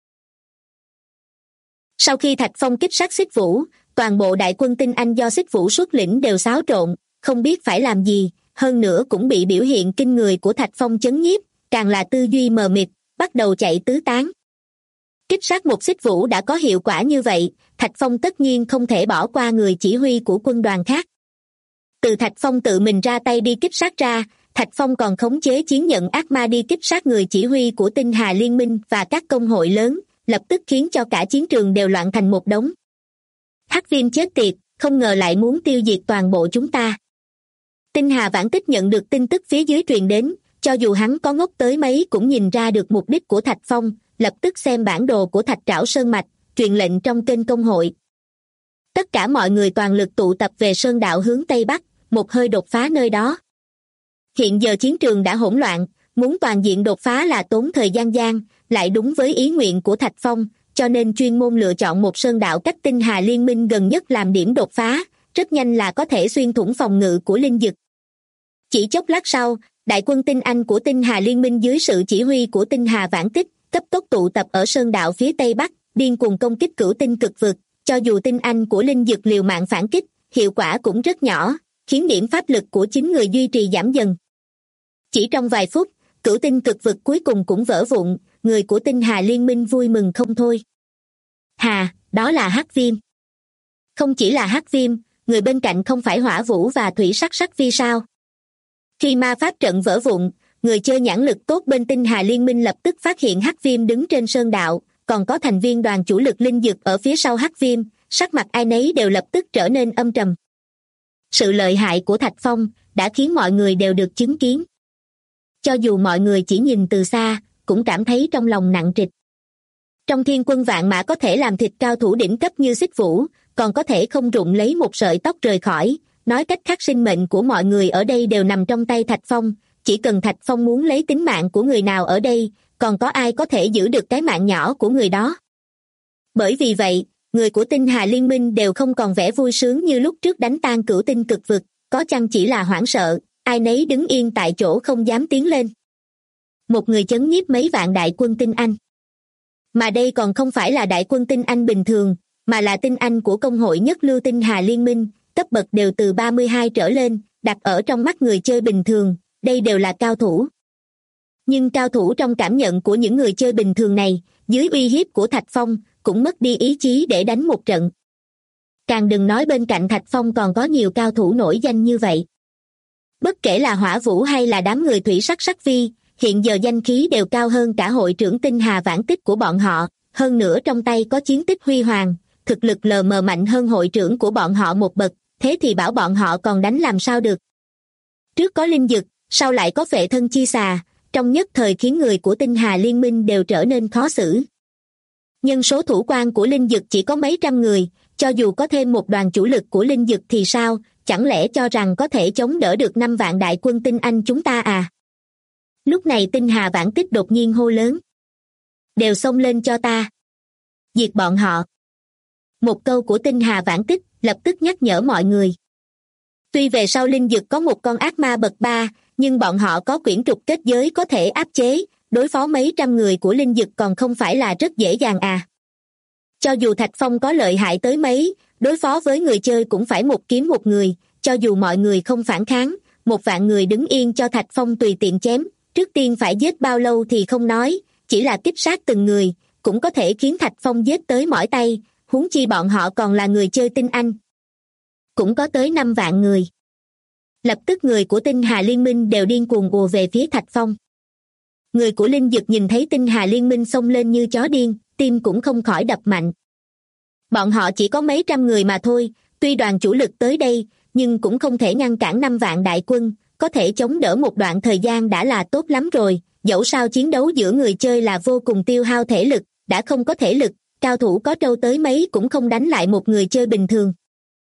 Sau khi Thạch Phong kích sát Xích Vũ, toàn bộ đại quân Tinh Anh do Xích Vũ xuất lĩnh đều xáo trộn, không biết phải làm gì, hơn nữa cũng bị biểu hiện kinh người của Thạch Phong chấn nhiếp, càng là tư duy mờ mịt, bắt đầu chạy tứ tán. Kích sát một Xích Vũ đã có hiệu quả như vậy, Thạch Phong tất nhiên không thể bỏ qua người chỉ huy của quân đoàn khác. Từ Thạch Phong tự mình ra tay đi kích sát ra, Thạch Phong còn khống chế chiến nhận ác ma đi kích sát người chỉ huy của Tinh Hà Liên minh và các công hội lớn, lập tức khiến cho cả chiến trường đều loạn thành một đống. Hắc Viêm chết tiệt, không ngờ lại muốn tiêu diệt toàn bộ chúng ta. Tinh Hà Vãn Tích nhận được tin tức phía dưới truyền đến, cho dù hắn có ngốc tới mấy cũng nhìn ra được mục đích của Thạch Phong, lập tức xem bản đồ của Thạch Trảo Sơn Mạch, truyền lệnh trong kênh công hội. Tất cả mọi người toàn lực tụ tập về sơn đạo hướng Tây Bắc, một hơi đột phá nơi đó. Hiện giờ chiến trường đã hỗn loạn, muốn toàn diện đột phá là tốn thời gian gian, lại đúng với ý nguyện của Thạch Phong, cho nên chuyên môn lựa chọn một sơn đạo cách Tinh Hà Liên Minh gần nhất làm điểm đột phá, rất nhanh là có thể xuyên thủng phòng ngự của linh dực. Chỉ chốc lát sau, đại quân tinh anh của Tinh Hà Liên Minh dưới sự chỉ huy của Tinh Hà Vãn Tích, cấp tốc tụ tập ở sơn đạo phía Tây Bắc, điên cuồng công kích Cửu Tinh Cực Vực, cho dù tinh anh của linh dực liều mạng phản kích, hiệu quả cũng rất nhỏ, khiến điểm pháp lực của chính người duy trì giảm dần. Chỉ trong vài phút, Cửu Tinh Cực Vực cuối cùng cũng vỡ vụn, người của Tinh Hà Liên Minh vui mừng không thôi. Hà, đó là Hắc Viêm. Không chỉ là Hắc Viêm, người bên cạnh không phải Hỏa Vũ và Thủy Sắc Sắc Phi sao? Khi ma pháp trận vỡ vụn, người chơi nhãn lực tốt bên Tinh Hà Liên Minh lập tức phát hiện Hắc Viêm đứng trên sơn đạo, còn có thành viên đoàn chủ lực linh dực ở phía sau Hắc Viêm, sắc mặt ai nấy đều lập tức trở nên âm trầm. Sự lợi hại của Thạch Phong đã khiến mọi người đều được chứng kiến. Cho dù mọi người chỉ nhìn từ xa, cũng cảm thấy trong lòng nặng trịch. Trong thiên quân vạn mã có thể làm thịt cao thủ đỉnh cấp như Xích Vũ, còn có thể không rụng lấy một sợi tóc rời khỏi, nói cách khác sinh mệnh của mọi người ở đây đều nằm trong tay Thạch Phong, chỉ cần Thạch Phong muốn lấy tính mạng của người nào ở đây, còn có ai có thể giữ được cái mạng nhỏ của người đó. Bởi vì vậy, người của Tinh Hà Liên Minh đều không còn vẻ vui sướng như lúc trước đánh tan Cửu Tinh Cực Vực, có chăng chỉ là hoảng sợ, ai nấy đứng yên tại chỗ không dám tiến lên. Một người chấn nhiếp mấy vạn đại quân tinh anh. Mà đây còn không phải là đại quân tinh anh bình thường, mà là tinh anh của công hội nhất lưu Tinh Hà Liên Minh, cấp bậc đều từ 32 trở lên, đặt ở trong mắt người chơi bình thường, đây đều là cao thủ. Nhưng cao thủ trong cảm nhận của những người chơi bình thường này, dưới uy hiếp của Thạch Phong, cũng mất đi ý chí để đánh một trận. Càng đừng nói bên cạnh Thạch Phong còn có nhiều cao thủ nổi danh như vậy. Bất kể là Hỏa Vũ hay là đám người Thủy Sắc Sắc Phi, hiện giờ danh khí đều cao hơn cả hội trưởng Tinh Hà Vãn Tích của bọn họ, hơn nữa trong tay có chiến tích huy hoàng, thực lực lờ mờ mạnh hơn hội trưởng của bọn họ một bậc, thế thì bảo bọn họ còn đánh làm sao được. Trước có linh dực, sau lại có Phệ Thân Chi Xà, trong nhất thời khiến người của Tinh Hà Liên Minh đều trở nên khó xử. Nhân số thủ quan của linh dực chỉ có mấy trăm người, cho dù có thêm một đoàn chủ lực của linh dực thì sao, chẳng lẽ cho rằng có thể chống đỡ được 5 vạn đại quân tinh anh chúng ta à? Lúc này Tinh Hà Vãn Tích đột nhiên hô lớn. Đều xông lên cho ta. Diệt bọn họ. Một câu của Tinh Hà Vãn Tích lập tức nhắc nhở mọi người. Tuy về sau linh dực có một con ác ma bậc 3, nhưng bọn họ có quyển trục kết giới có thể áp chế, đối phó mấy trăm người của linh dực còn không phải là rất dễ dàng à. Cho dù Thạch Phong có lợi hại tới mấy, đối phó với người chơi cũng phải một kiếm một người, cho dù mọi người không phản kháng, 1 vạn người đứng yên cho Thạch Phong tùy tiện chém, trước tiên phải giết bao lâu thì không nói, chỉ là kích sát từng người, cũng có thể khiến Thạch Phong giết tới mỏi tay, huống chi bọn họ còn là người chơi tinh anh. Cũng có tới 5 vạn người. Lập tức người của Tinh Hà Liên Minh đều điên cuồng ùa về phía Thạch Phong. Người của linh dực nhìn thấy Tinh Hà Liên Minh xông lên như chó điên, tim cũng không khỏi đập mạnh. Bọn họ chỉ có mấy trăm người mà thôi, tuy đoàn chủ lực tới đây, nhưng cũng không thể ngăn cản 5 vạn đại quân, có thể chống đỡ một đoạn thời gian đã là tốt lắm rồi, dẫu sao chiến đấu giữa người chơi là vô cùng tiêu hao thể lực, đã không có thể lực, cao thủ có trâu tới mấy cũng không đánh lại một người chơi bình thường.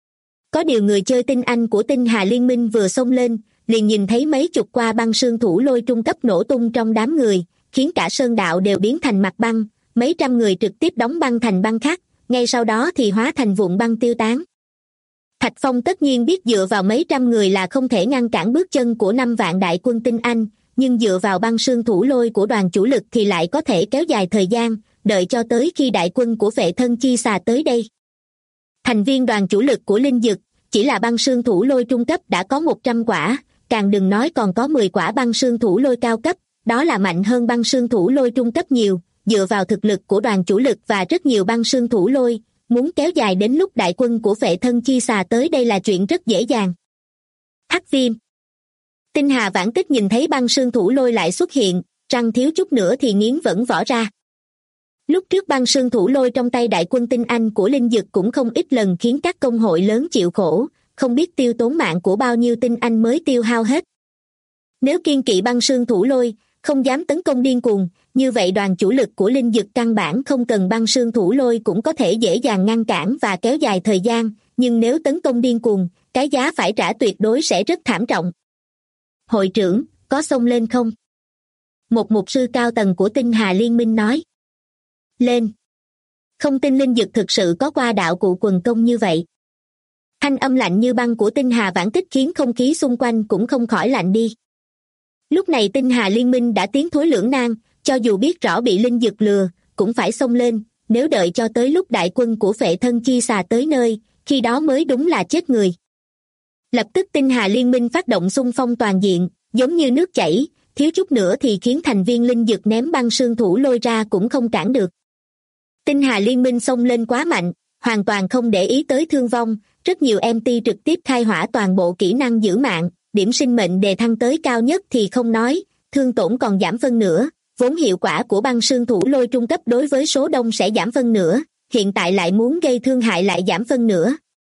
Có điều người chơi tinh anh của Tinh Hà Liên Minh vừa xông lên, liền nhìn thấy mấy chục qua băng sương thủ lôi trung cấp nổ tung trong đám người, khiến cả sơn đạo đều biến thành mặt băng, mấy trăm người trực tiếp đóng băng thành băng khắc, ngay sau đó thì hóa thành vụn băng tiêu tán. Thạch Phong tất nhiên biết dựa vào mấy trăm người là không thể ngăn cản bước chân của 5 vạn đại quân tinh anh, nhưng dựa vào băng sương thủ lôi của đoàn chủ lực thì lại có thể kéo dài thời gian, đợi cho tới khi đại quân của Phệ Thân Chi Xà tới đây. Thành viên đoàn chủ lực của linh dực, chỉ là băng sương thủ lôi trung cấp đã có 100 quả, càng đừng nói còn có 10 quả băng sương thủ lôi cao cấp, đó là mạnh hơn băng sương thủ lôi trung cấp nhiều, dựa vào thực lực của đoàn chủ lực và rất nhiều băng sương thủ lôi, muốn kéo dài đến lúc đại quân của Phệ Thân Chi Xà tới đây là chuyện rất dễ dàng. Hắc Viêm. Tinh Hà Vãn Tích nhìn thấy băng sương thủ lôi lại xuất hiện, răng thiếu chút nữa thì nghiến vẫn vỏ ra. Lúc trước băng sương thủ lôi trong tay đại quân tinh anh của linh dực cũng không ít lần khiến các công hội lớn chịu khổ, không biết tiêu tốn mạng của bao nhiêu tinh anh mới tiêu hao hết. Nếu kiên kỵ băng sương thủ lôi, không dám tấn công điên cuồng, như vậy đoàn chủ lực của linh dực căn bản không cần băng sương thủ lôi cũng có thể dễ dàng ngăn cản và kéo dài thời gian, nhưng nếu tấn công điên cuồng, cái giá phải trả tuyệt đối sẽ rất thảm trọng. Hội trưởng, có xông lên không? Một mục sư cao tầng của tinh hà liên minh nói. Lên. Không tin linh dực thực sự có qua đạo cụ quần công như vậy. Thanh âm lạnh như băng của tinh hà vãn tích khiến không khí xung quanh cũng không khỏi lạnh đi. Lúc này tinh hà liên minh đã tiến thối lưỡng nan, cho dù biết rõ bị linh dực lừa, cũng phải xông lên, nếu đợi cho tới lúc đại quân của phệ thân chi xà tới nơi, khi đó mới đúng là chết người. Lập tức tinh hà liên minh phát động xung phong toàn diện, giống như nước chảy, thiếu chút nữa thì khiến thành viên linh dực ném băng sương thủ lôi ra cũng không cản được. Tinh hà liên minh xông lên quá mạnh, hoàn toàn không để ý tới thương vong, rất nhiều MT trực tiếp khai hỏa toàn bộ kỹ năng giữ mạng, điểm sinh mệnh đề thăng tới cao nhất thì không nói, thương tổn còn giảm phân nửa, vốn hiệu quả của băng sương thủ lôi trung cấp đối với số đông sẽ giảm phân nửa, hiện tại lại muốn gây thương hại lại giảm phân nửa.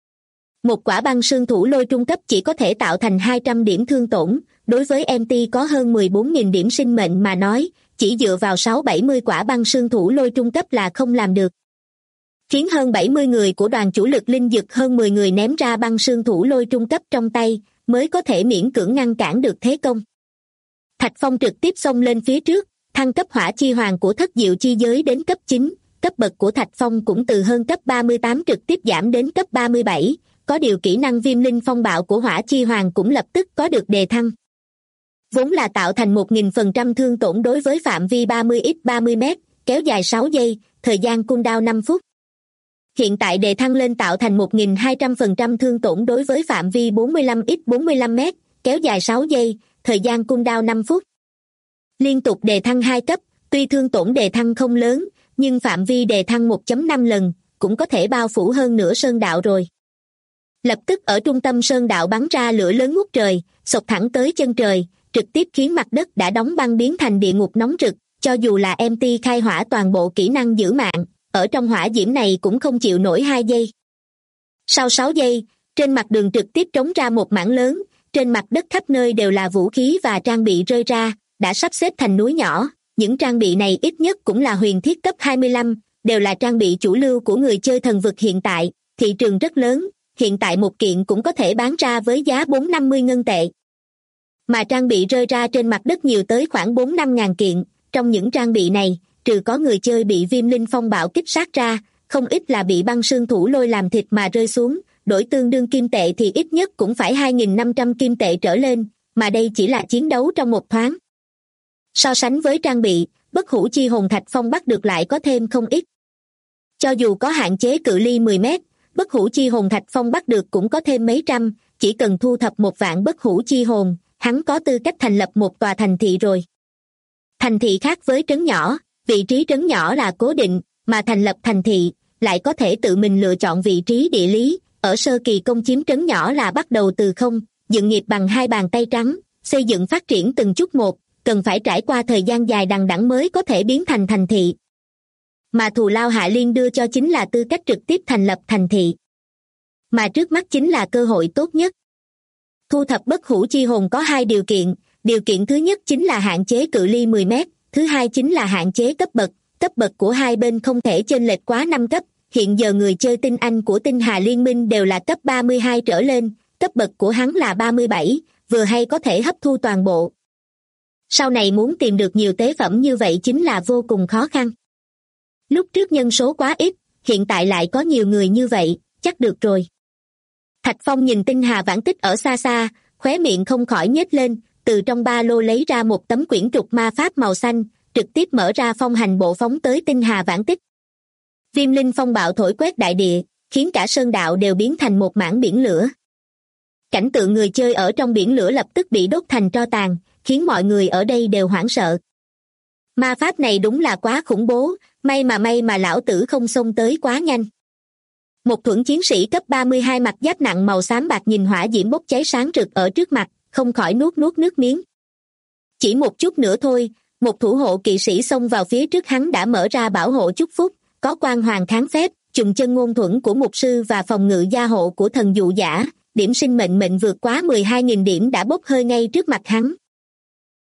Một quả băng sương thủ lôi trung cấp chỉ có thể tạo thành 200 điểm thương tổn, đối với MT có hơn 14.000 điểm sinh mệnh mà nói, chỉ dựa vào 6-70 quả băng sương thủ lôi trung cấp là không làm được. Khiến hơn 70 người của đoàn chủ lực linh dực hơn 10 người ném ra băng sương thủ lôi trung cấp trong tay, mới có thể miễn cưỡng ngăn cản được thế công. Thạch Phong trực tiếp xông lên phía trước, thăng cấp hỏa chi hoàng của thất diệu chi giới đến cấp 9, cấp bậc của Thạch Phong cũng từ hơn cấp 38 trực tiếp giảm đến cấp 37, có điều kỹ năng viêm linh phong bạo của hỏa chi hoàng cũng lập tức có được đề thăng. Vốn là tạo thành 1000% thương tổn đối với phạm vi 30x30m, kéo dài 6 giây, thời gian cooldown 5 phút. Hiện tại đề thăng lên tạo thành 1200% thương tổn đối với phạm vi 45x45m, kéo dài 6 giây, thời gian cooldown 5 phút. Liên tục đề thăng 2 cấp, tuy thương tổn đề thăng không lớn, nhưng phạm vi đề thăng 1.5 lần, cũng có thể bao phủ hơn nửa sơn đạo rồi. Lập tức ở trung tâm sơn đạo bắn ra lửa lớn ngút trời, xộc thẳng tới chân trời, trực tiếp khiến mặt đất đã đóng băng biến thành địa ngục nóng rực, cho dù là MT khai hỏa toàn bộ kỹ năng giữ mạng, ở trong hỏa diễm này cũng không chịu nổi 2 giây. Sau 6 giây, trên mặt đường trực tiếp trống ra một mảng lớn, trên mặt đất khắp nơi đều là vũ khí và trang bị rơi ra, đã sắp xếp thành núi nhỏ, những trang bị này ít nhất cũng là huyền thiết cấp 25, đều là trang bị chủ lưu của người chơi thần vực hiện tại, thị trường rất lớn, hiện tại một kiện cũng có thể bán ra với giá 450 ngân tệ. Mà trang bị rơi ra trên mặt đất nhiều tới khoảng 4-5 ngàn kiện, trong những trang bị này, trừ có người chơi bị viêm linh phong bạo kích sát ra, không ít là bị băng sương thủ lôi làm thịt mà rơi xuống, đổi tương đương kim tệ thì ít nhất cũng phải 2.500 kim tệ trở lên, mà đây chỉ là chiến đấu trong một thoáng. So sánh với trang bị, bất hủ chi hồn Thạch Phong bắt được lại có thêm không ít. Cho dù có hạn chế cự ly 10 mét, bất hủ chi hồn Thạch Phong bắt được cũng có thêm mấy trăm, chỉ cần thu thập 1 vạn bất hủ chi hồn, hắn có tư cách thành lập một tòa thành thị rồi. Thành thị khác với trấn nhỏ, vị trí trấn nhỏ là cố định, mà thành lập thành thị lại có thể tự mình lựa chọn vị trí địa lý. Ở sơ kỳ công chiếm trấn nhỏ là bắt đầu từ không, dựng nghiệp bằng 2 bàn tay trắng, xây dựng phát triển từng chút một, cần phải trải qua thời gian dài đằng đẵng mới có thể biến thành thành thị. Mà thù lao Hạ Liên đưa cho chính là tư cách trực tiếp thành lập thành thị. Mà trước mắt chính là cơ hội tốt nhất. Thu thập bất hủ chi hồn có 2 điều kiện thứ nhất chính là hạn chế cự ly 10 mét, thứ hai chính là hạn chế cấp bậc của hai bên không thể chênh lệch quá 5 cấp. Hiện giờ người chơi tinh anh của tinh hà liên minh đều là cấp 32 trở lên, cấp bậc của hắn là 37, vừa hay có thể hấp thu toàn bộ. Sau này muốn tìm được nhiều tế phẩm như vậy chính là vô cùng khó khăn. Lúc trước nhân số quá ít, hiện tại lại có nhiều người như vậy, chắc được rồi. Thạch Phong nhìn tinh hà vãn tích ở xa xa, khóe miệng không khỏi nhếch lên, từ trong ba lô lấy ra một tấm quyển trục ma pháp màu xanh, trực tiếp mở ra phong hành bộ phóng tới tinh hà vãn tích. Viêm linh phong bạo thổi quét đại địa, khiến cả sơn đạo đều biến thành một mảng biển lửa. Cảnh tượng người chơi ở trong biển lửa lập tức bị đốt thành tro tàn, khiến mọi người ở đây đều hoảng sợ. Ma pháp này đúng là quá khủng bố, may mà lão tử không xông tới quá nhanh. Một thuẫn chiến sĩ cấp 32 mặc giáp nặng màu xám bạc nhìn hỏa diễm bốc cháy sáng rực ở trước mặt, không khỏi nuốt nước miếng. Chỉ một chút nữa thôi, một thủ hộ kỵ sĩ xông vào phía trước hắn đã mở ra bảo hộ chúc phúc, có quan hoàng kháng phép, trùng chân ngôn thuẫn của mục sư và phòng ngự gia hộ của thần dụ giả, điểm sinh mệnh vượt quá 12.000 điểm đã bốc hơi ngay trước mặt hắn.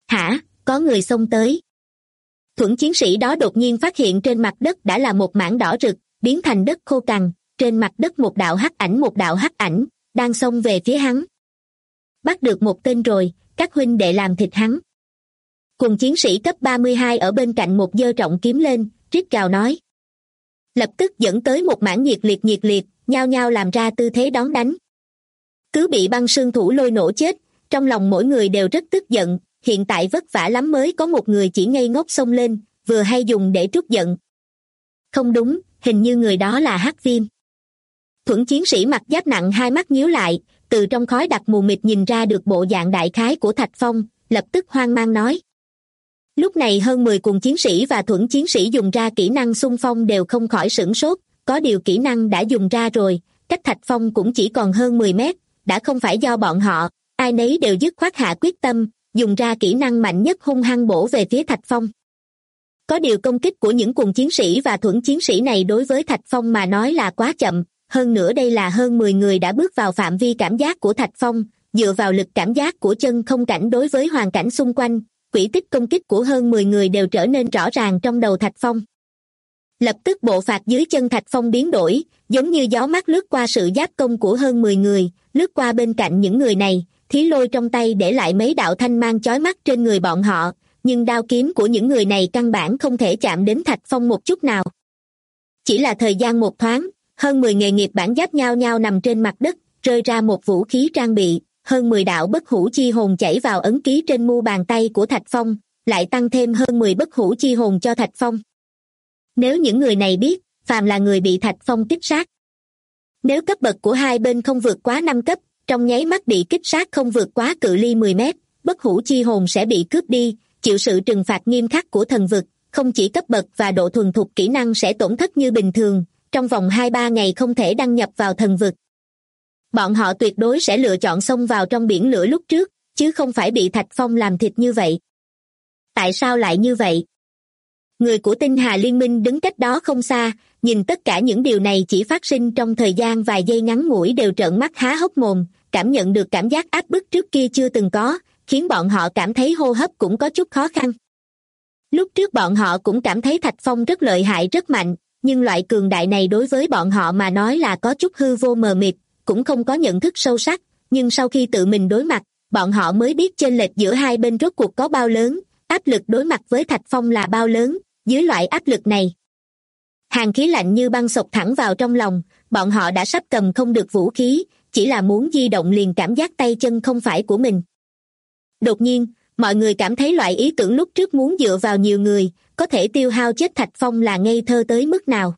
Hả, có người xông tới. Thuẫn chiến sĩ đó đột nhiên phát hiện trên mặt đất đã là một mảng đỏ rực, biến thành đất khô cằn, trên mặt đất một đạo hắc ảnh, đang xông về phía hắn. Bắt được một tên rồi, các huynh đệ làm thịt hắn. Cùng chiến sĩ cấp 32 ở bên cạnh một giơ trọng kiếm lên, rít gào nói. Lập tức dẫn tới một mảng nhiệt liệt, nhao nhao làm ra tư thế đón đánh. Cứ bị băng sương thủ lôi nổ chết, trong lòng mỗi người đều rất tức giận, hiện tại vất vả lắm mới có một người chỉ ngây ngốc xông lên, vừa hay dùng để trút giận. Không đúng, hình như người đó là Hắc Viêm. Thuẫn chiến sĩ mặc giáp nặng hai mắt nhíu lại, từ trong khói đặc mù mịt nhìn ra được bộ dạng đại khái của Thạch Phong, lập tức hoang mang nói. Lúc này hơn 10 cùng chiến sĩ và thuẫn chiến sĩ dùng ra kỹ năng xung phong đều không khỏi sửng sốt, có điều kỹ năng đã dùng ra rồi, cách Thạch Phong cũng chỉ còn hơn 10 mét, đã không phải do bọn họ, ai nấy đều dứt khoát hạ quyết tâm, dùng ra kỹ năng mạnh nhất hung hăng bổ về phía Thạch Phong. Có điều công kích của những cùng chiến sĩ và thuẫn chiến sĩ này đối với Thạch Phong mà nói là quá chậm, hơn nữa đây là hơn 10 người đã bước vào phạm vi cảm giác của Thạch Phong, dựa vào lực cảm giác của chân không cảnh đối với hoàn cảnh xung quanh, quỹ tích công kích của hơn 10 người đều trở nên rõ ràng trong đầu Thạch Phong. Lập tức bộ phạt dưới chân Thạch Phong biến đổi, giống như gió mát lướt qua sự giáp công của hơn 10 người, lướt qua bên cạnh những người này, thí lôi trong tay để lại mấy đạo thanh mang chói mắt trên người bọn họ, nhưng đao kiếm của những người này căn bản không thể chạm đến Thạch Phong một chút nào. Chỉ là thời gian một thoáng, hơn 10 nghề nghiệp bản giáp nhao nhao nằm trên mặt đất, rơi ra một vũ khí trang bị, hơn 10 đạo bất hủ chi hồn chảy vào ấn ký trên mu bàn tay của Thạch Phong, lại tăng thêm hơn 10 bất hủ chi hồn cho Thạch Phong. Nếu những người này biết, phàm là người bị Thạch Phong kích sát. Nếu cấp bậc của hai bên không vượt quá 5 cấp, trong nháy mắt bị kích sát không vượt quá cự ly 10 mét, bất hủ chi hồn sẽ bị cướp đi, chịu sự trừng phạt nghiêm khắc của thần vực, không chỉ cấp bậc và độ thuần thục kỹ năng sẽ tổn thất như bình thường, trong vòng 2-3 ngày không thể đăng nhập vào thần vực. Bọn họ tuyệt đối sẽ lựa chọn xông vào trong biển lửa lúc trước, chứ không phải bị Thạch Phong làm thịt như vậy. Tại sao lại như vậy? Người của Tinh Hà Liên minh đứng cách đó không xa, nhìn tất cả những điều này chỉ phát sinh trong thời gian vài giây ngắn ngủi đều trợn mắt há hốc mồm, cảm nhận được cảm giác áp bức trước kia chưa từng có, khiến bọn họ cảm thấy hô hấp cũng có chút khó khăn. Lúc trước bọn họ cũng cảm thấy Thạch Phong rất lợi hại rất mạnh, nhưng loại cường đại này đối với bọn họ mà nói là có chút hư vô mờ mịt, cũng không có nhận thức sâu sắc, nhưng sau khi tự mình đối mặt, bọn họ mới biết chênh lệch giữa hai bên rốt cuộc có bao lớn, áp lực đối mặt với Thạch Phong là bao lớn, dưới loại áp lực này. Hàn khí lạnh như băng xộc thẳng vào trong lòng, bọn họ đã sắp cầm không được vũ khí, chỉ là muốn di động liền cảm giác tay chân không phải của mình. Đột nhiên, mọi người cảm thấy loại ý tưởng lúc trước muốn dựa vào nhiều người, có thể tiêu hao chết Thạch Phong là ngây thơ tới mức nào.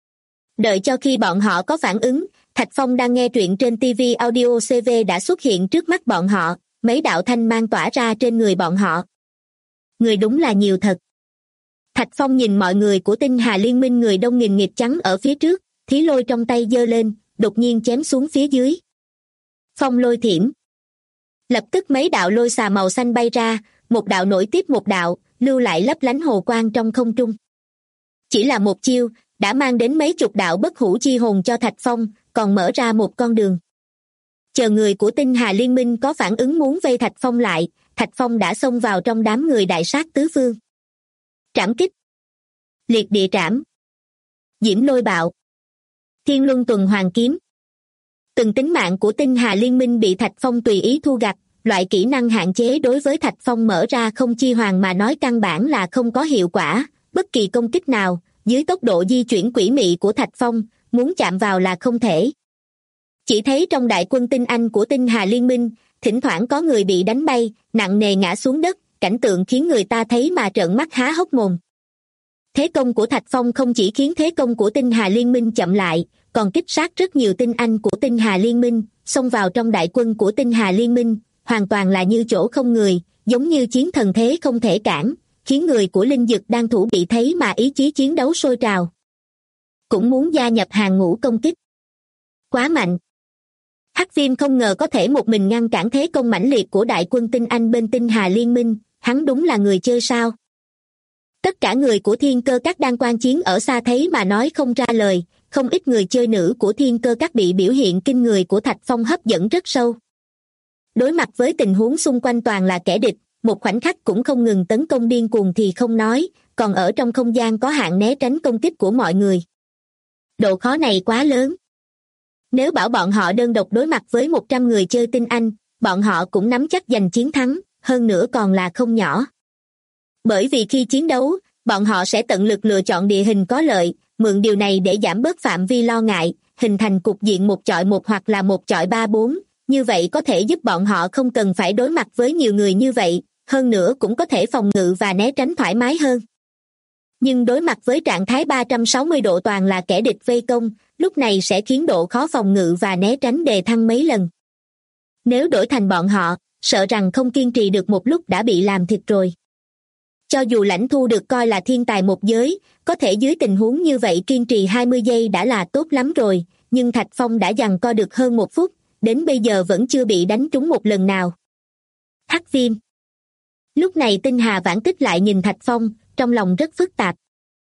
Đợi cho khi bọn họ có phản ứng, Thạch Phong đang nghe truyện trên TV Audio CV đã xuất hiện trước mắt bọn họ, mấy đạo thanh mang tỏa ra trên người bọn họ. Người đúng là nhiều thật. Thạch Phong nhìn mọi người của Tinh Hà Liên minh người đông nghìn nghịt trắng ở phía trước, thí lôi trong tay giơ lên, đột nhiên chém xuống phía dưới. Phong lôi thiểm. Lập tức mấy đạo lôi xà màu xanh bay ra, một đạo nổi tiếp một đạo, lưu lại lấp lánh hồ quang trong không trung. Chỉ là một chiêu, đã mang đến mấy chục đạo bất hủ chi hồn cho Thạch Phong, còn mở ra một con đường. Chờ người của Tinh Hà Liên minh có phản ứng muốn vây Thạch Phong lại, Thạch Phong đã xông vào trong đám người đại sát tứ phương. Trảm kích, liệt địa trảm, diễm lôi bạo, thiên luân tuần hoàn kiếm. Từng tính mạng của Tinh Hà Liên minh bị Thạch Phong tùy ý thu gặt, loại kỹ năng hạn chế đối với Thạch Phong mở ra không chi hoàn mà nói căn bản là không có hiệu quả, bất kỳ công kích nào, dưới tốc độ di chuyển quỷ mị của Thạch Phong, muốn chạm vào là không thể. Chỉ thấy trong đại quân tinh anh của Tinh Hà Liên minh, thỉnh thoảng có người bị đánh bay, nặng nề ngã xuống đất, cảnh tượng khiến người ta thấy mà trợn mắt há hốc mồm. Thế công của Thạch Phong không chỉ khiến thế công của Tinh Hà Liên minh chậm lại, còn kích sát rất nhiều tinh anh của Tinh Hà Liên minh, xông vào trong đại quân của Tinh Hà Liên minh, hoàn toàn là như chỗ không người, giống như chiến thần thế không thể cản, khiến người của Linh Dực đang thủ bị thấy mà ý chí chiến đấu sôi trào. Cũng muốn gia nhập hàng ngũ công kích. Quá mạnh. Hắc Viêm không ngờ có thể một mình ngăn cản thế công mãnh liệt của đại quân tinh anh bên Tinh Hà Liên minh, hắn đúng là người chơi sao. Tất cả người của Thiên Cơ Các đang quan chiến ở xa thấy mà nói không ra lời, không ít người chơi nữ của Thiên Cơ Các bị biểu hiện kinh người của Thạch Phong hấp dẫn rất sâu. Đối mặt với tình huống xung quanh toàn là kẻ địch, một khoảnh khắc cũng không ngừng tấn công điên cuồng thì không nói, còn ở trong không gian có hạn né tránh công kích của mọi người. Độ khó này quá lớn. Nếu bảo bọn họ đơn độc đối mặt với 100 người chơi tinh anh, bọn họ cũng nắm chắc giành chiến thắng, hơn nữa còn là không nhỏ. Bởi vì khi chiến đấu, bọn họ sẽ tận lực lựa chọn địa hình có lợi, mượn điều này để giảm bớt phạm vi lo ngại, hình thành cục diện 1-1 hoặc là 1-3-4, như vậy có thể giúp bọn họ không cần phải đối mặt với nhiều người như vậy, hơn nữa cũng có thể phòng ngự và né tránh thoải mái hơn. Nhưng đối mặt với trạng thái 360 độ toàn là kẻ địch vây công, lúc này sẽ khiến độ khó phòng ngự và né tránh đề thăng mấy lần. Nếu đổi thành bọn họ, sợ rằng không kiên trì được một lúc đã bị làm thịt rồi. Cho dù Lãnh Thu được coi là thiên tài một giới, có thể dưới tình huống như vậy kiên trì 20 giây đã là tốt lắm rồi, nhưng Thạch Phong đã giằng co được hơn 1 phút, đến bây giờ vẫn chưa bị đánh trúng một lần nào. Hắc Viêm. Lúc này Tinh Hà Vãn Tích lại nhìn Thạch Phong, trong lòng rất phức tạp.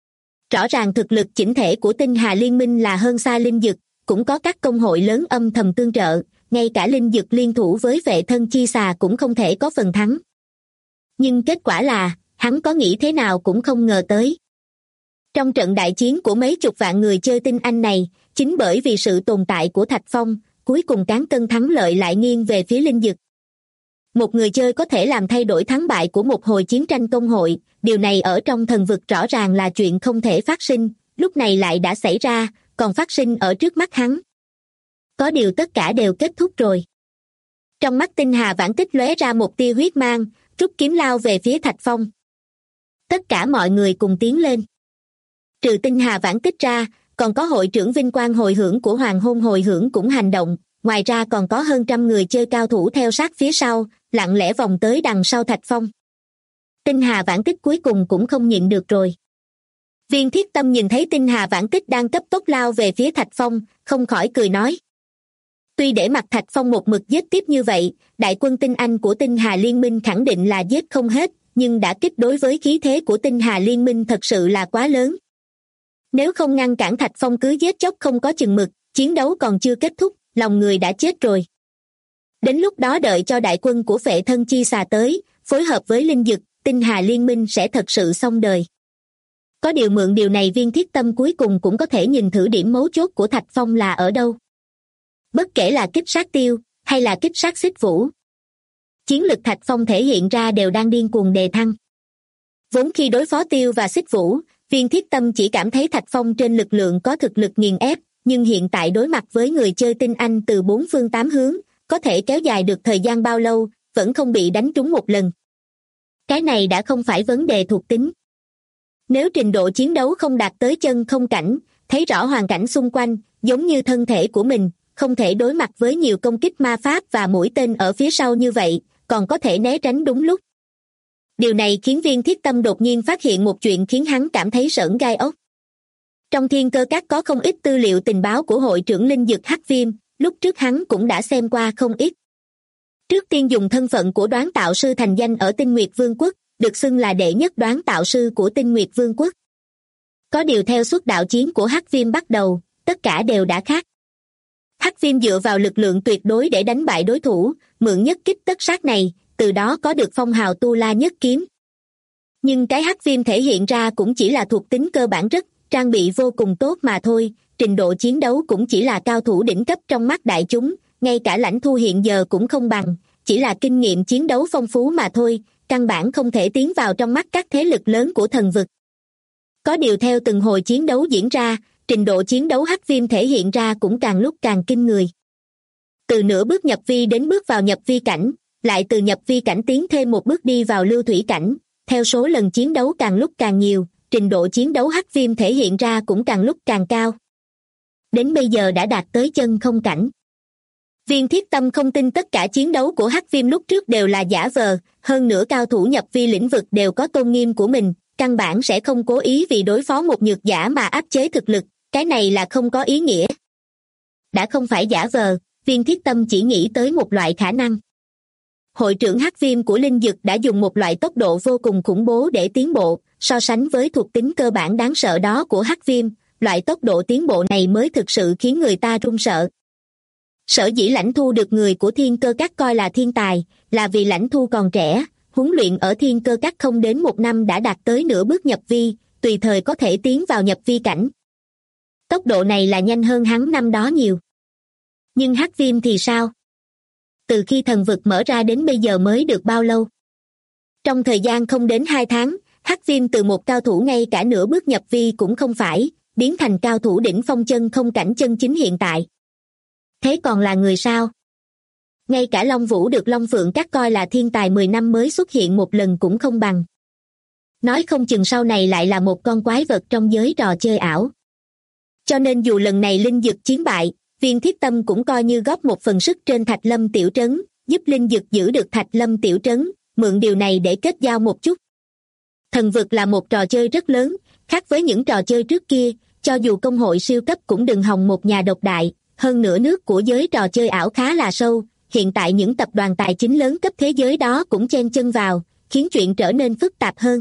Rõ ràng thực lực chỉnh thể của Tinh Hà Liên Minh là hơn xa Linh Dực, cũng có các công hội lớn âm thầm tương trợ, ngay cả Linh Dực liên thủ với Vệ Thân Chi Xà cũng không thể có phần thắng. Nhưng kết quả là, hắn có nghĩ thế nào cũng không ngờ tới. Trong trận đại chiến của mấy chục vạn người chơi tinh anh này, chính bởi vì sự tồn tại của Thạch Phong, cuối cùng cán cân thắng lợi lại nghiêng về phía Linh Dực. Một người chơi có thể làm thay đổi thắng bại của một hồi chiến tranh công hội, điều này ở trong thần vực rõ ràng là chuyện không thể phát sinh, lúc này lại đã xảy ra, còn phát sinh ở trước mắt hắn. Có điều tất cả đều kết thúc rồi. Trong mắt Tinh Hà Vãn Tích lóe ra một tia huyết mang, rút kiếm lao về phía Thạch Phong. Tất cả mọi người cùng tiến lên. Trừ Tinh Hà Vãn Tích ra, còn có hội trưởng Vinh Quang Hồi Hưởng của Hoàng Hôn Hồi Hưởng cũng hành động, ngoài ra còn có hơn trăm người chơi cao thủ theo sát phía sau, lặng lẽ vòng tới đằng sau Thạch Phong. Tinh Hà Vãn Tích cuối cùng cũng không nhịn được rồi. Viên Thiết Tâm nhìn thấy Tinh Hà Vãn Tích đang cấp tốc lao về phía Thạch Phong, không khỏi cười nói. Tuy để mặc Thạch Phong một mực giết tiếp như vậy, đại quân tinh anh của Tinh Hà Liên Minh khẳng định là giết không hết, nhưng đả kích đối với khí thế của Tinh Hà Liên Minh thật sự là quá lớn. Nếu không ngăn cản Thạch Phong cứ giết chóc không có chừng mực, chiến đấu còn chưa kết thúc, lòng người đã chết rồi. Đến lúc đó đợi cho đại quân của Vệ Thân Chi Xà tới, phối hợp với Linh Dực, Tinh Hà Liên Minh sẽ thật sự xong đời. Có điều mượn điều này Viên Thiết Tâm cuối cùng cũng có thể nhìn thử điểm mấu chốt của Thạch Phong là ở đâu. Bất kể là kích sát Tiêu, hay là kích sát Xích Vũ, chiến lực Thạch Phong thể hiện ra đều đang điên cuồng đề thăng. Vốn khi đối phó Tiêu và Xích Vũ, Viên Thiết Tâm chỉ cảm thấy Thạch Phong trên lực lượng có thực lực nghiền ép, nhưng hiện tại đối mặt với người chơi tinh anh từ 4 phương 8 hướng, có thể kéo dài được thời gian bao lâu, vẫn không bị đánh trúng một lần. Cái này đã không phải vấn đề thuộc tính. Nếu trình độ chiến đấu không đạt tới chân không cảnh, thấy rõ hoàn cảnh xung quanh, giống như thân thể của mình, không thể đối mặt với nhiều công kích ma pháp và mũi tên ở phía sau như vậy, còn có thể né tránh đúng lúc. Điều này khiến Viên Thiết Tâm đột nhiên phát hiện một chuyện khiến hắn cảm thấy sởn gai ốc. Trong Thiên Cơ Các có không ít tư liệu tình báo của hội trưởng Linh Dực Hắc Viêm, lúc trước hắn cũng đã xem qua không ít. Trước tiên dùng thân phận của đoán tạo sư thành danh ở Tinh Nguyệt Vương quốc, được xưng là đệ nhất đoán tạo sư của Tinh Nguyệt Vương quốc. Có điều theo suốt đạo chiến của Hắc Viêm bắt đầu, tất cả đều đã khác. Hắc Viêm dựa vào lực lượng tuyệt đối để đánh bại đối thủ, mượn nhất kích tất sát này, từ đó có được phong hào Tu La Nhất Kiếm. Nhưng cái Hắc Viêm thể hiện ra cũng chỉ là thuộc tính cơ bản rất, trang bị vô cùng tốt mà thôi, trình độ chiến đấu cũng chỉ là cao thủ đỉnh cấp trong mắt đại chúng, ngay cả Lãnh Thu hiện giờ cũng không bằng, chỉ là kinh nghiệm chiến đấu phong phú mà thôi, căn bản không thể tiến vào trong mắt các thế lực lớn của thần vực. Có điều theo từng hồi chiến đấu diễn ra, trình độ chiến đấu Hắc Viêm thể hiện ra cũng càng lúc càng kinh người. Từ nửa bước nhập vi đến bước vào nhập vi cảnh, lại từ nhập vi cảnh tiến thêm một bước đi vào lưu thủy cảnh, theo số lần chiến đấu càng lúc càng nhiều, trình độ chiến đấu Hắc Viêm thể hiện ra cũng càng lúc càng cao. Đến bây giờ đã đạt tới chân không cảnh. Viên Thiết Tâm không tin tất cả chiến đấu của Hắc Viêm lúc trước đều là giả vờ, hơn nữa cao thủ nhập vi lĩnh vực đều có tôn nghiêm của mình, căn bản sẽ không cố ý vì đối phó một nhược giả mà áp chế thực lực, cái này là không có ý nghĩa. Đã không phải giả vờ, Viên Thiết Tâm chỉ nghĩ tới một loại khả năng. Hội trưởng Hắc Viêm của Linh Dực đã dùng một loại tốc độ vô cùng khủng bố để tiến bộ, so sánh với thuộc tính cơ bản đáng sợ đó của Hắc Viêm, loại tốc độ tiến bộ này mới thực sự khiến người ta run sợ. Sở dĩ Lãnh Thu được người của Thiên Cơ Các coi là thiên tài, là vì Lãnh Thu còn trẻ, huấn luyện ở thiên cơ các không đến 1 năm đã đạt tới nửa bước nhập vi, tùy thời có thể tiến vào nhập vi cảnh. Tốc độ này là nhanh hơn hắn năm đó nhiều. Nhưng Hắc Viêm thì sao? Từ khi thần vực mở ra đến bây giờ mới được bao lâu? Trong thời gian không đến 2 tháng, Hắc Viêm từ một cao thủ ngay cả nửa bước nhập vi cũng không phải, biến thành cao thủ đỉnh phong chân không cảnh chân chính hiện tại. Thế còn là người sao? Ngay cả Long Vũ được Long Phượng Các coi là thiên tài 10 năm mới xuất hiện một lần cũng không bằng. Nói không chừng sau này lại là một con quái vật trong giới trò chơi ảo. Cho nên dù lần này Linh Dực chiến bại, Viên Thiết Tâm cũng coi như góp một phần sức trên Thạch Lâm tiểu trấn, giúp Linh Dực giữ được Thạch Lâm tiểu trấn, mượn điều này để kết giao một chút. Thần vực là một trò chơi rất lớn, khác với những trò chơi trước kia, cho dù công hội siêu cấp cũng đừng hòng một nhà độc đại, hơn nữa nước của giới trò chơi ảo khá là sâu, hiện tại những tập đoàn tài chính lớn cấp thế giới đó cũng chen chân vào, khiến chuyện trở nên phức tạp hơn.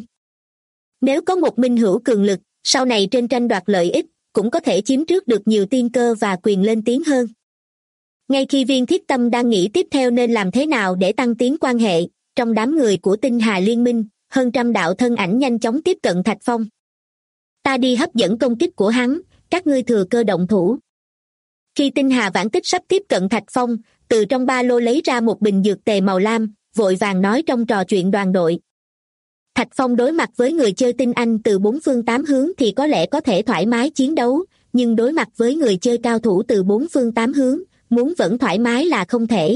Nếu có một minh hữu cường lực, sau này trên tranh đoạt lợi ích, cũng có thể chiếm trước được nhiều tiên cơ và quyền lên tiếng hơn. Ngay khi Viên Thiết Tâm đang nghĩ tiếp theo nên làm thế nào để tăng tiến quan hệ, trong đám người của Tinh Hà Liên minh, hơn trăm đạo thân ảnh nhanh chóng tiếp cận Thạch Phong. Ta đi hấp dẫn công kích của hắn, các ngươi thừa cơ động thủ. Khi Tinh Hà Vãn Tích sắp tiếp cận Thạch Phong, từ trong ba lô lấy ra một bình dược tề màu lam, vội vàng nói trong trò chuyện đoàn đội. Thạch Phong đối mặt với người chơi tinh anh từ 4 phương 8 hướng thì có lẽ có thể thoải mái chiến đấu, nhưng đối mặt với người chơi cao thủ từ 4 phương 8 hướng, muốn vẫn thoải mái là không thể.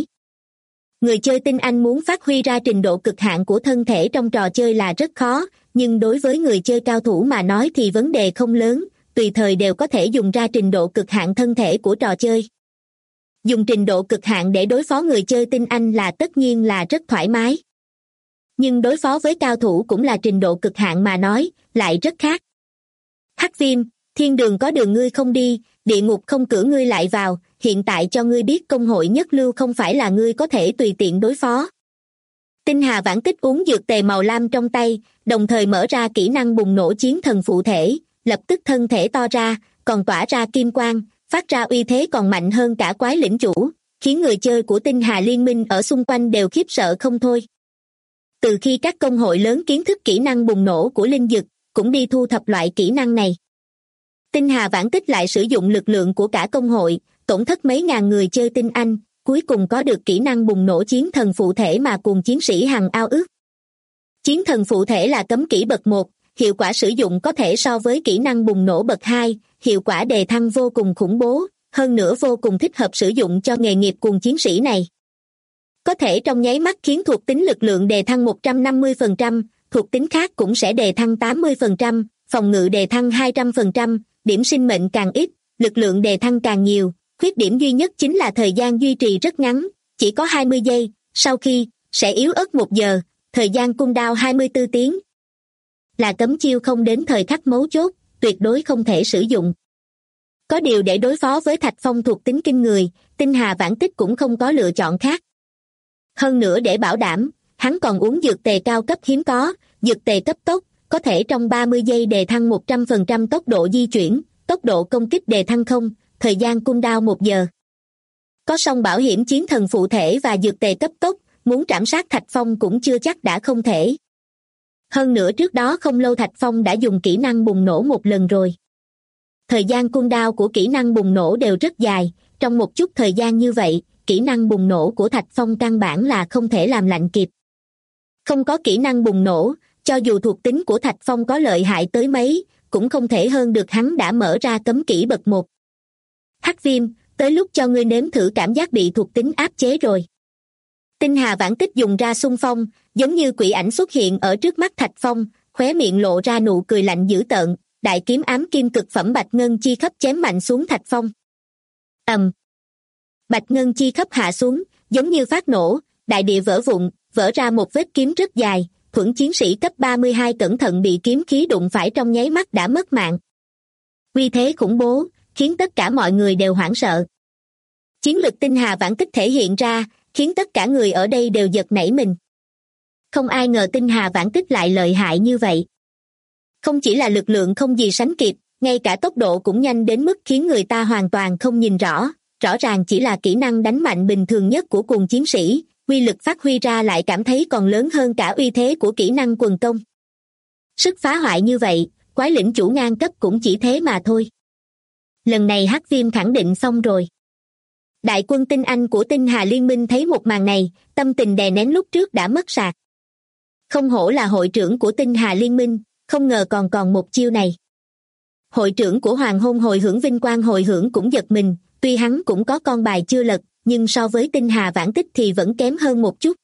Người chơi tinh anh muốn phát huy ra trình độ cực hạn của thân thể trong trò chơi là rất khó, nhưng đối với người chơi cao thủ mà nói thì vấn đề không lớn, tùy thời đều có thể dùng ra trình độ cực hạn thân thể của trò chơi. Dùng trình độ cực hạn để đối phó người chơi tinh anh là tất nhiên là rất thoải mái. Nhưng đối phó với cao thủ cũng là trình độ cực hạn mà nói, lại rất khác. Hắc Viêm, thiên đường có đường ngươi không đi, địa ngục không cửa ngươi lại vào, hiện tại cho ngươi biết công hội nhất lưu không phải là ngươi có thể tùy tiện đối phó. Tinh Hà Vãn Tích uống dược tề màu lam trong tay, đồng thời mở ra kỹ năng bùng nổ chiến thần phụ thể, lập tức thân thể to ra, còn tỏa ra kim quang, phát ra uy thế còn mạnh hơn cả quái lĩnh chủ, khiến người chơi của Tinh Hà Liên minh ở xung quanh đều khiếp sợ không thôi. Từ khi các công hội lớn kiến thức kỹ năng bùng nổ của Linh Dực, cũng đi thu thập loại kỹ năng này. Tinh Hà Vãn Tích lại sử dụng lực lượng của cả công hội, tổn thất mấy ngàn người chơi tinh anh, cuối cùng có được kỹ năng bùng nổ chiến thần phụ thể mà cuồng chiến sĩ hằng ao ước. Chiến thần phụ thể là cấm kỹ bậc 1, hiệu quả sử dụng có thể so với kỹ năng bùng nổ bậc 2, hiệu quả đề thăng vô cùng khủng bố, hơn nữa vô cùng thích hợp sử dụng cho nghề nghiệp cuồng chiến sĩ này. Có thể trong nháy mắt khiến thuộc tính lực lượng đề thăng 150%, thuộc tính khác cũng sẽ đề thăng 80%, phòng ngự đề thăng 200%, điểm sinh mệnh càng ít, lực lượng đề thăng càng nhiều. Khuyết điểm duy nhất chính là thời gian duy trì rất ngắn, chỉ có 20 giây, sau khi, sẽ yếu ớt 1 giờ, thời gian cooldown 24 tiếng. Là cấm chiêu không đến thời khắc mấu chốt, tuyệt đối không thể sử dụng. Có điều để đối phó với Thạch Phong thuộc tính kinh người, Tinh Hà Vãn Tích cũng không có lựa chọn khác. Hơn nữa để bảo đảm, hắn còn uống dược tề cao cấp hiếm có, dược tề cấp tốc, có thể trong 30 giây đề thăng 100% tốc độ di chuyển, tốc độ công kích đề thăng 0, thời gian cooldown 1 giờ. Có song bảo hiểm chiến thần phụ thể và dược tề cấp tốc, muốn trảm sát Thạch Phong cũng chưa chắc đã không thể. Hơn nữa trước đó không lâu Thạch Phong đã dùng kỹ năng bùng nổ một lần rồi. Thời gian cooldown của kỹ năng bùng nổ đều rất dài, trong một chút thời gian như vậy, kỹ năng bùng nổ của Thạch Phong căn bản là không thể làm lạnh kịp. Không có kỹ năng bùng nổ, cho dù thuộc tính của Thạch Phong có lợi hại tới mấy, cũng không thể hơn được hắn đã mở ra cấm kỹ bậc 1. Hắc Viêm, tới lúc cho ngươi nếm thử cảm giác bị thuộc tính áp chế rồi. Tinh Hà Vãn Tích dùng ra xung phong, giống như quỷ ảnh xuất hiện ở trước mắt Thạch Phong, khóe miệng lộ ra nụ cười lạnh dữ tợn, đại kiếm ám kim cực phẩm bạch ngân chi khắp chém mạnh xuống Thạch Phong. Bạch ngân chi khắp hạ xuống, giống như phát nổ, đại địa vỡ vụn, vỡ ra một vết kiếm rất dài, thuẫn chiến sĩ cấp 32 cẩn thận bị kiếm khí đụng phải trong nháy mắt đã mất mạng. Uy thế khủng bố, khiến tất cả mọi người đều hoảng sợ. Chiến lực Tinh Hà Vãn Tích thể hiện ra, khiến tất cả người ở đây đều giật nảy mình. Không ai ngờ Tinh Hà Vãn Tích lại lợi hại như vậy. Không chỉ là lực lượng không gì sánh kịp, ngay cả tốc độ cũng nhanh đến mức khiến người ta hoàn toàn không nhìn rõ, rõ ràng chỉ là kỹ năng đánh mạnh bình thường nhất của cuồng chiến sĩ, uy lực phát huy ra lại cảm thấy còn lớn hơn cả uy thế của kỹ năng quần công. Sức phá hoại như vậy, quái lĩnh chủ ngang cấp cũng chỉ thế mà thôi. Lần này Hắc Viêm khẳng định xong rồi. Đại quân tinh anh của Tinh Hà Liên minh thấy một màn này, tâm tình đè nén lúc trước đã mất sạc. Không hổ là hội trưởng của Tinh Hà Liên minh, không ngờ còn một chiêu này. Hội trưởng của Hoàng Hôn hồi hưởng vinh quang hồi hưởng cũng giật mình, tuy hắn cũng có con bài chưa lật, nhưng so với Tinh Hà Vãn Tích thì vẫn kém hơn một chút.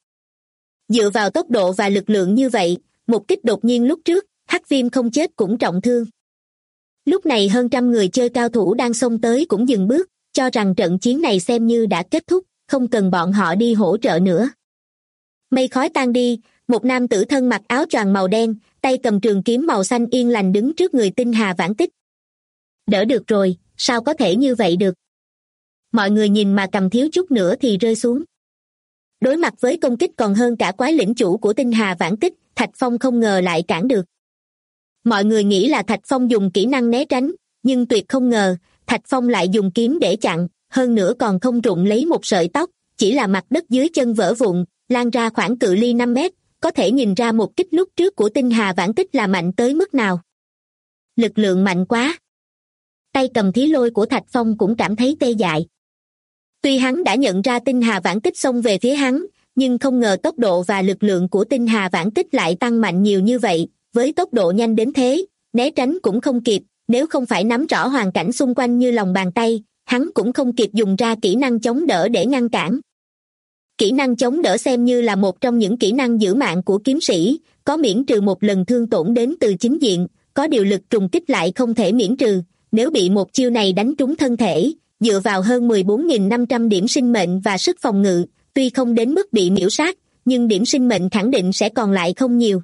Dựa vào tốc độ và lực lượng như vậy, một kích đột nhiên lúc trước, Hắc Viêm không chết cũng trọng thương. Lúc này hơn 100 người chơi cao thủ đang xông tới cũng dừng bước, cho rằng trận chiến này xem như đã kết thúc, không cần bọn họ đi hỗ trợ nữa. Mây khói tan đi, một nam tử thân mặc áo choàng màu đen, tay cầm trường kiếm màu xanh yên lành đứng trước người Tinh Hà Vãn Tích. Đỡ được rồi, sao có thể như vậy được? Mọi người nhìn mà cầm thiếu chút nữa thì rơi xuống. Đối mặt với công kích còn hơn cả quái lĩnh chủ của Tinh Hà Vãn Tích, Thạch Phong không ngờ lại cản được. Mọi người nghĩ là Thạch Phong dùng kỹ năng né tránh, nhưng tuyệt không ngờ, Thạch Phong lại dùng kiếm để chặn, hơn nữa còn không rụng lấy một sợi tóc, chỉ là mặt đất dưới chân vỡ vụn, lan ra khoảng cự ly 5 mét, có thể nhìn ra một kích lúc trước của Tinh Hà Vãn Tích là mạnh tới mức nào. Lực lượng mạnh quá. Tay cầm thí lôi của Thạch Phong cũng cảm thấy tê dại. Tuy hắn đã nhận ra Tinh Hà Vãn Tích xông về phía hắn, nhưng không ngờ tốc độ và lực lượng của Tinh Hà Vãn Tích lại tăng mạnh nhiều như vậy, với tốc độ nhanh đến thế, né tránh cũng không kịp, nếu không phải nắm rõ hoàn cảnh xung quanh như lòng bàn tay, hắn cũng không kịp dùng ra kỹ năng chống đỡ để ngăn cản. Kỹ năng chống đỡ xem như là một trong những kỹ năng giữ mạng của kiếm sĩ, có miễn trừ một lần thương tổn đến từ chính diện, có điều lực trùng kích lại không thể miễn trừ, nếu bị một chiêu này đánh trúng thân thể, dựa vào hơn 14.500 điểm sinh mệnh và sức phòng ngự, tuy không đến mức bị miểu sát, nhưng điểm sinh mệnh khẳng định sẽ còn lại không nhiều.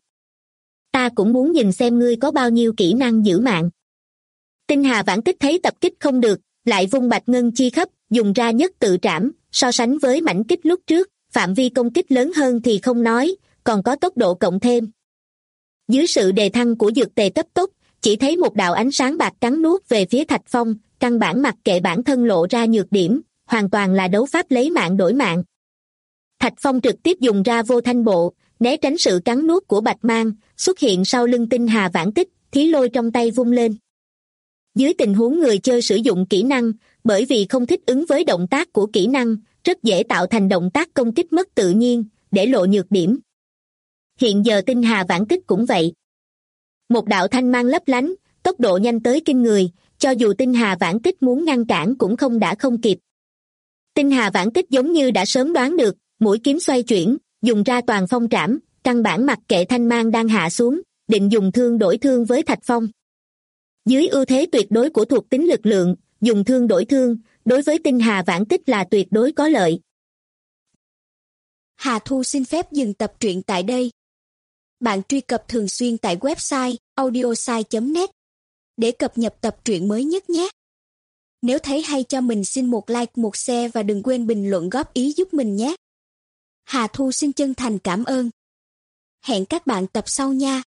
Ta cũng muốn nhìn xem ngươi có bao nhiêu kỹ năng giữ mạng. Tinh Hà Vãn Tích thấy tập kích không được, lại vung bạch ngân chi khắp, dùng ra nhất tự trảm, so sánh với mảnh kích lúc trước, phạm vi công kích lớn hơn thì không nói, còn có tốc độ cộng thêm. Dưới sự đề thăng của dược tề cấp tốc, chỉ thấy một đạo ánh sáng bạc cắn nuốt về phía Thạch Phong, căn bản mặc kệ bản thân lộ ra nhược điểm, hoàn toàn là đấu pháp lấy mạng đổi mạng. Thạch Phong trực tiếp dùng ra vô thanh bộ, né tránh sự cắn nuốt của bạch mang, xuất hiện sau lưng Tinh Hà Vãn Tích, thí lôi trong tay vung lên. Dưới tình huống người chơi sử dụng kỹ năng, bởi vì không thích ứng với động tác của kỹ năng, rất dễ tạo thành động tác công kích mất tự nhiên, để lộ nhược điểm. Hiện giờ Tinh Hà Vãn Tích cũng vậy. Một đạo thanh mang lấp lánh, tốc độ nhanh tới kinh người, cho dù Tinh Hà Vãn Tích muốn ngăn cản cũng không kịp. Tinh Hà Vãn Tích giống như đã sớm đoán được, mũi kiếm xoay chuyển, dùng ra toàn phong trảm, căn bản mặc kệ thanh mang đang hạ xuống, định dùng thương đổi thương với Thạch Phong. Dưới ưu thế tuyệt đối của thuộc tính lực lượng, dùng thương đổi thương, đối với Tinh Hà Vãn Tích là tuyệt đối có lợi. Hà Thu xin phép dừng tập truyện tại đây. Bạn truy cập thường xuyên tại website audiosai.net để cập nhật tập truyện mới nhất nhé. Nếu thấy hay cho mình xin một like, một share và đừng quên bình luận góp ý giúp mình nhé. Hà Thu xin chân thành cảm ơn. Hẹn các bạn tập sau nha.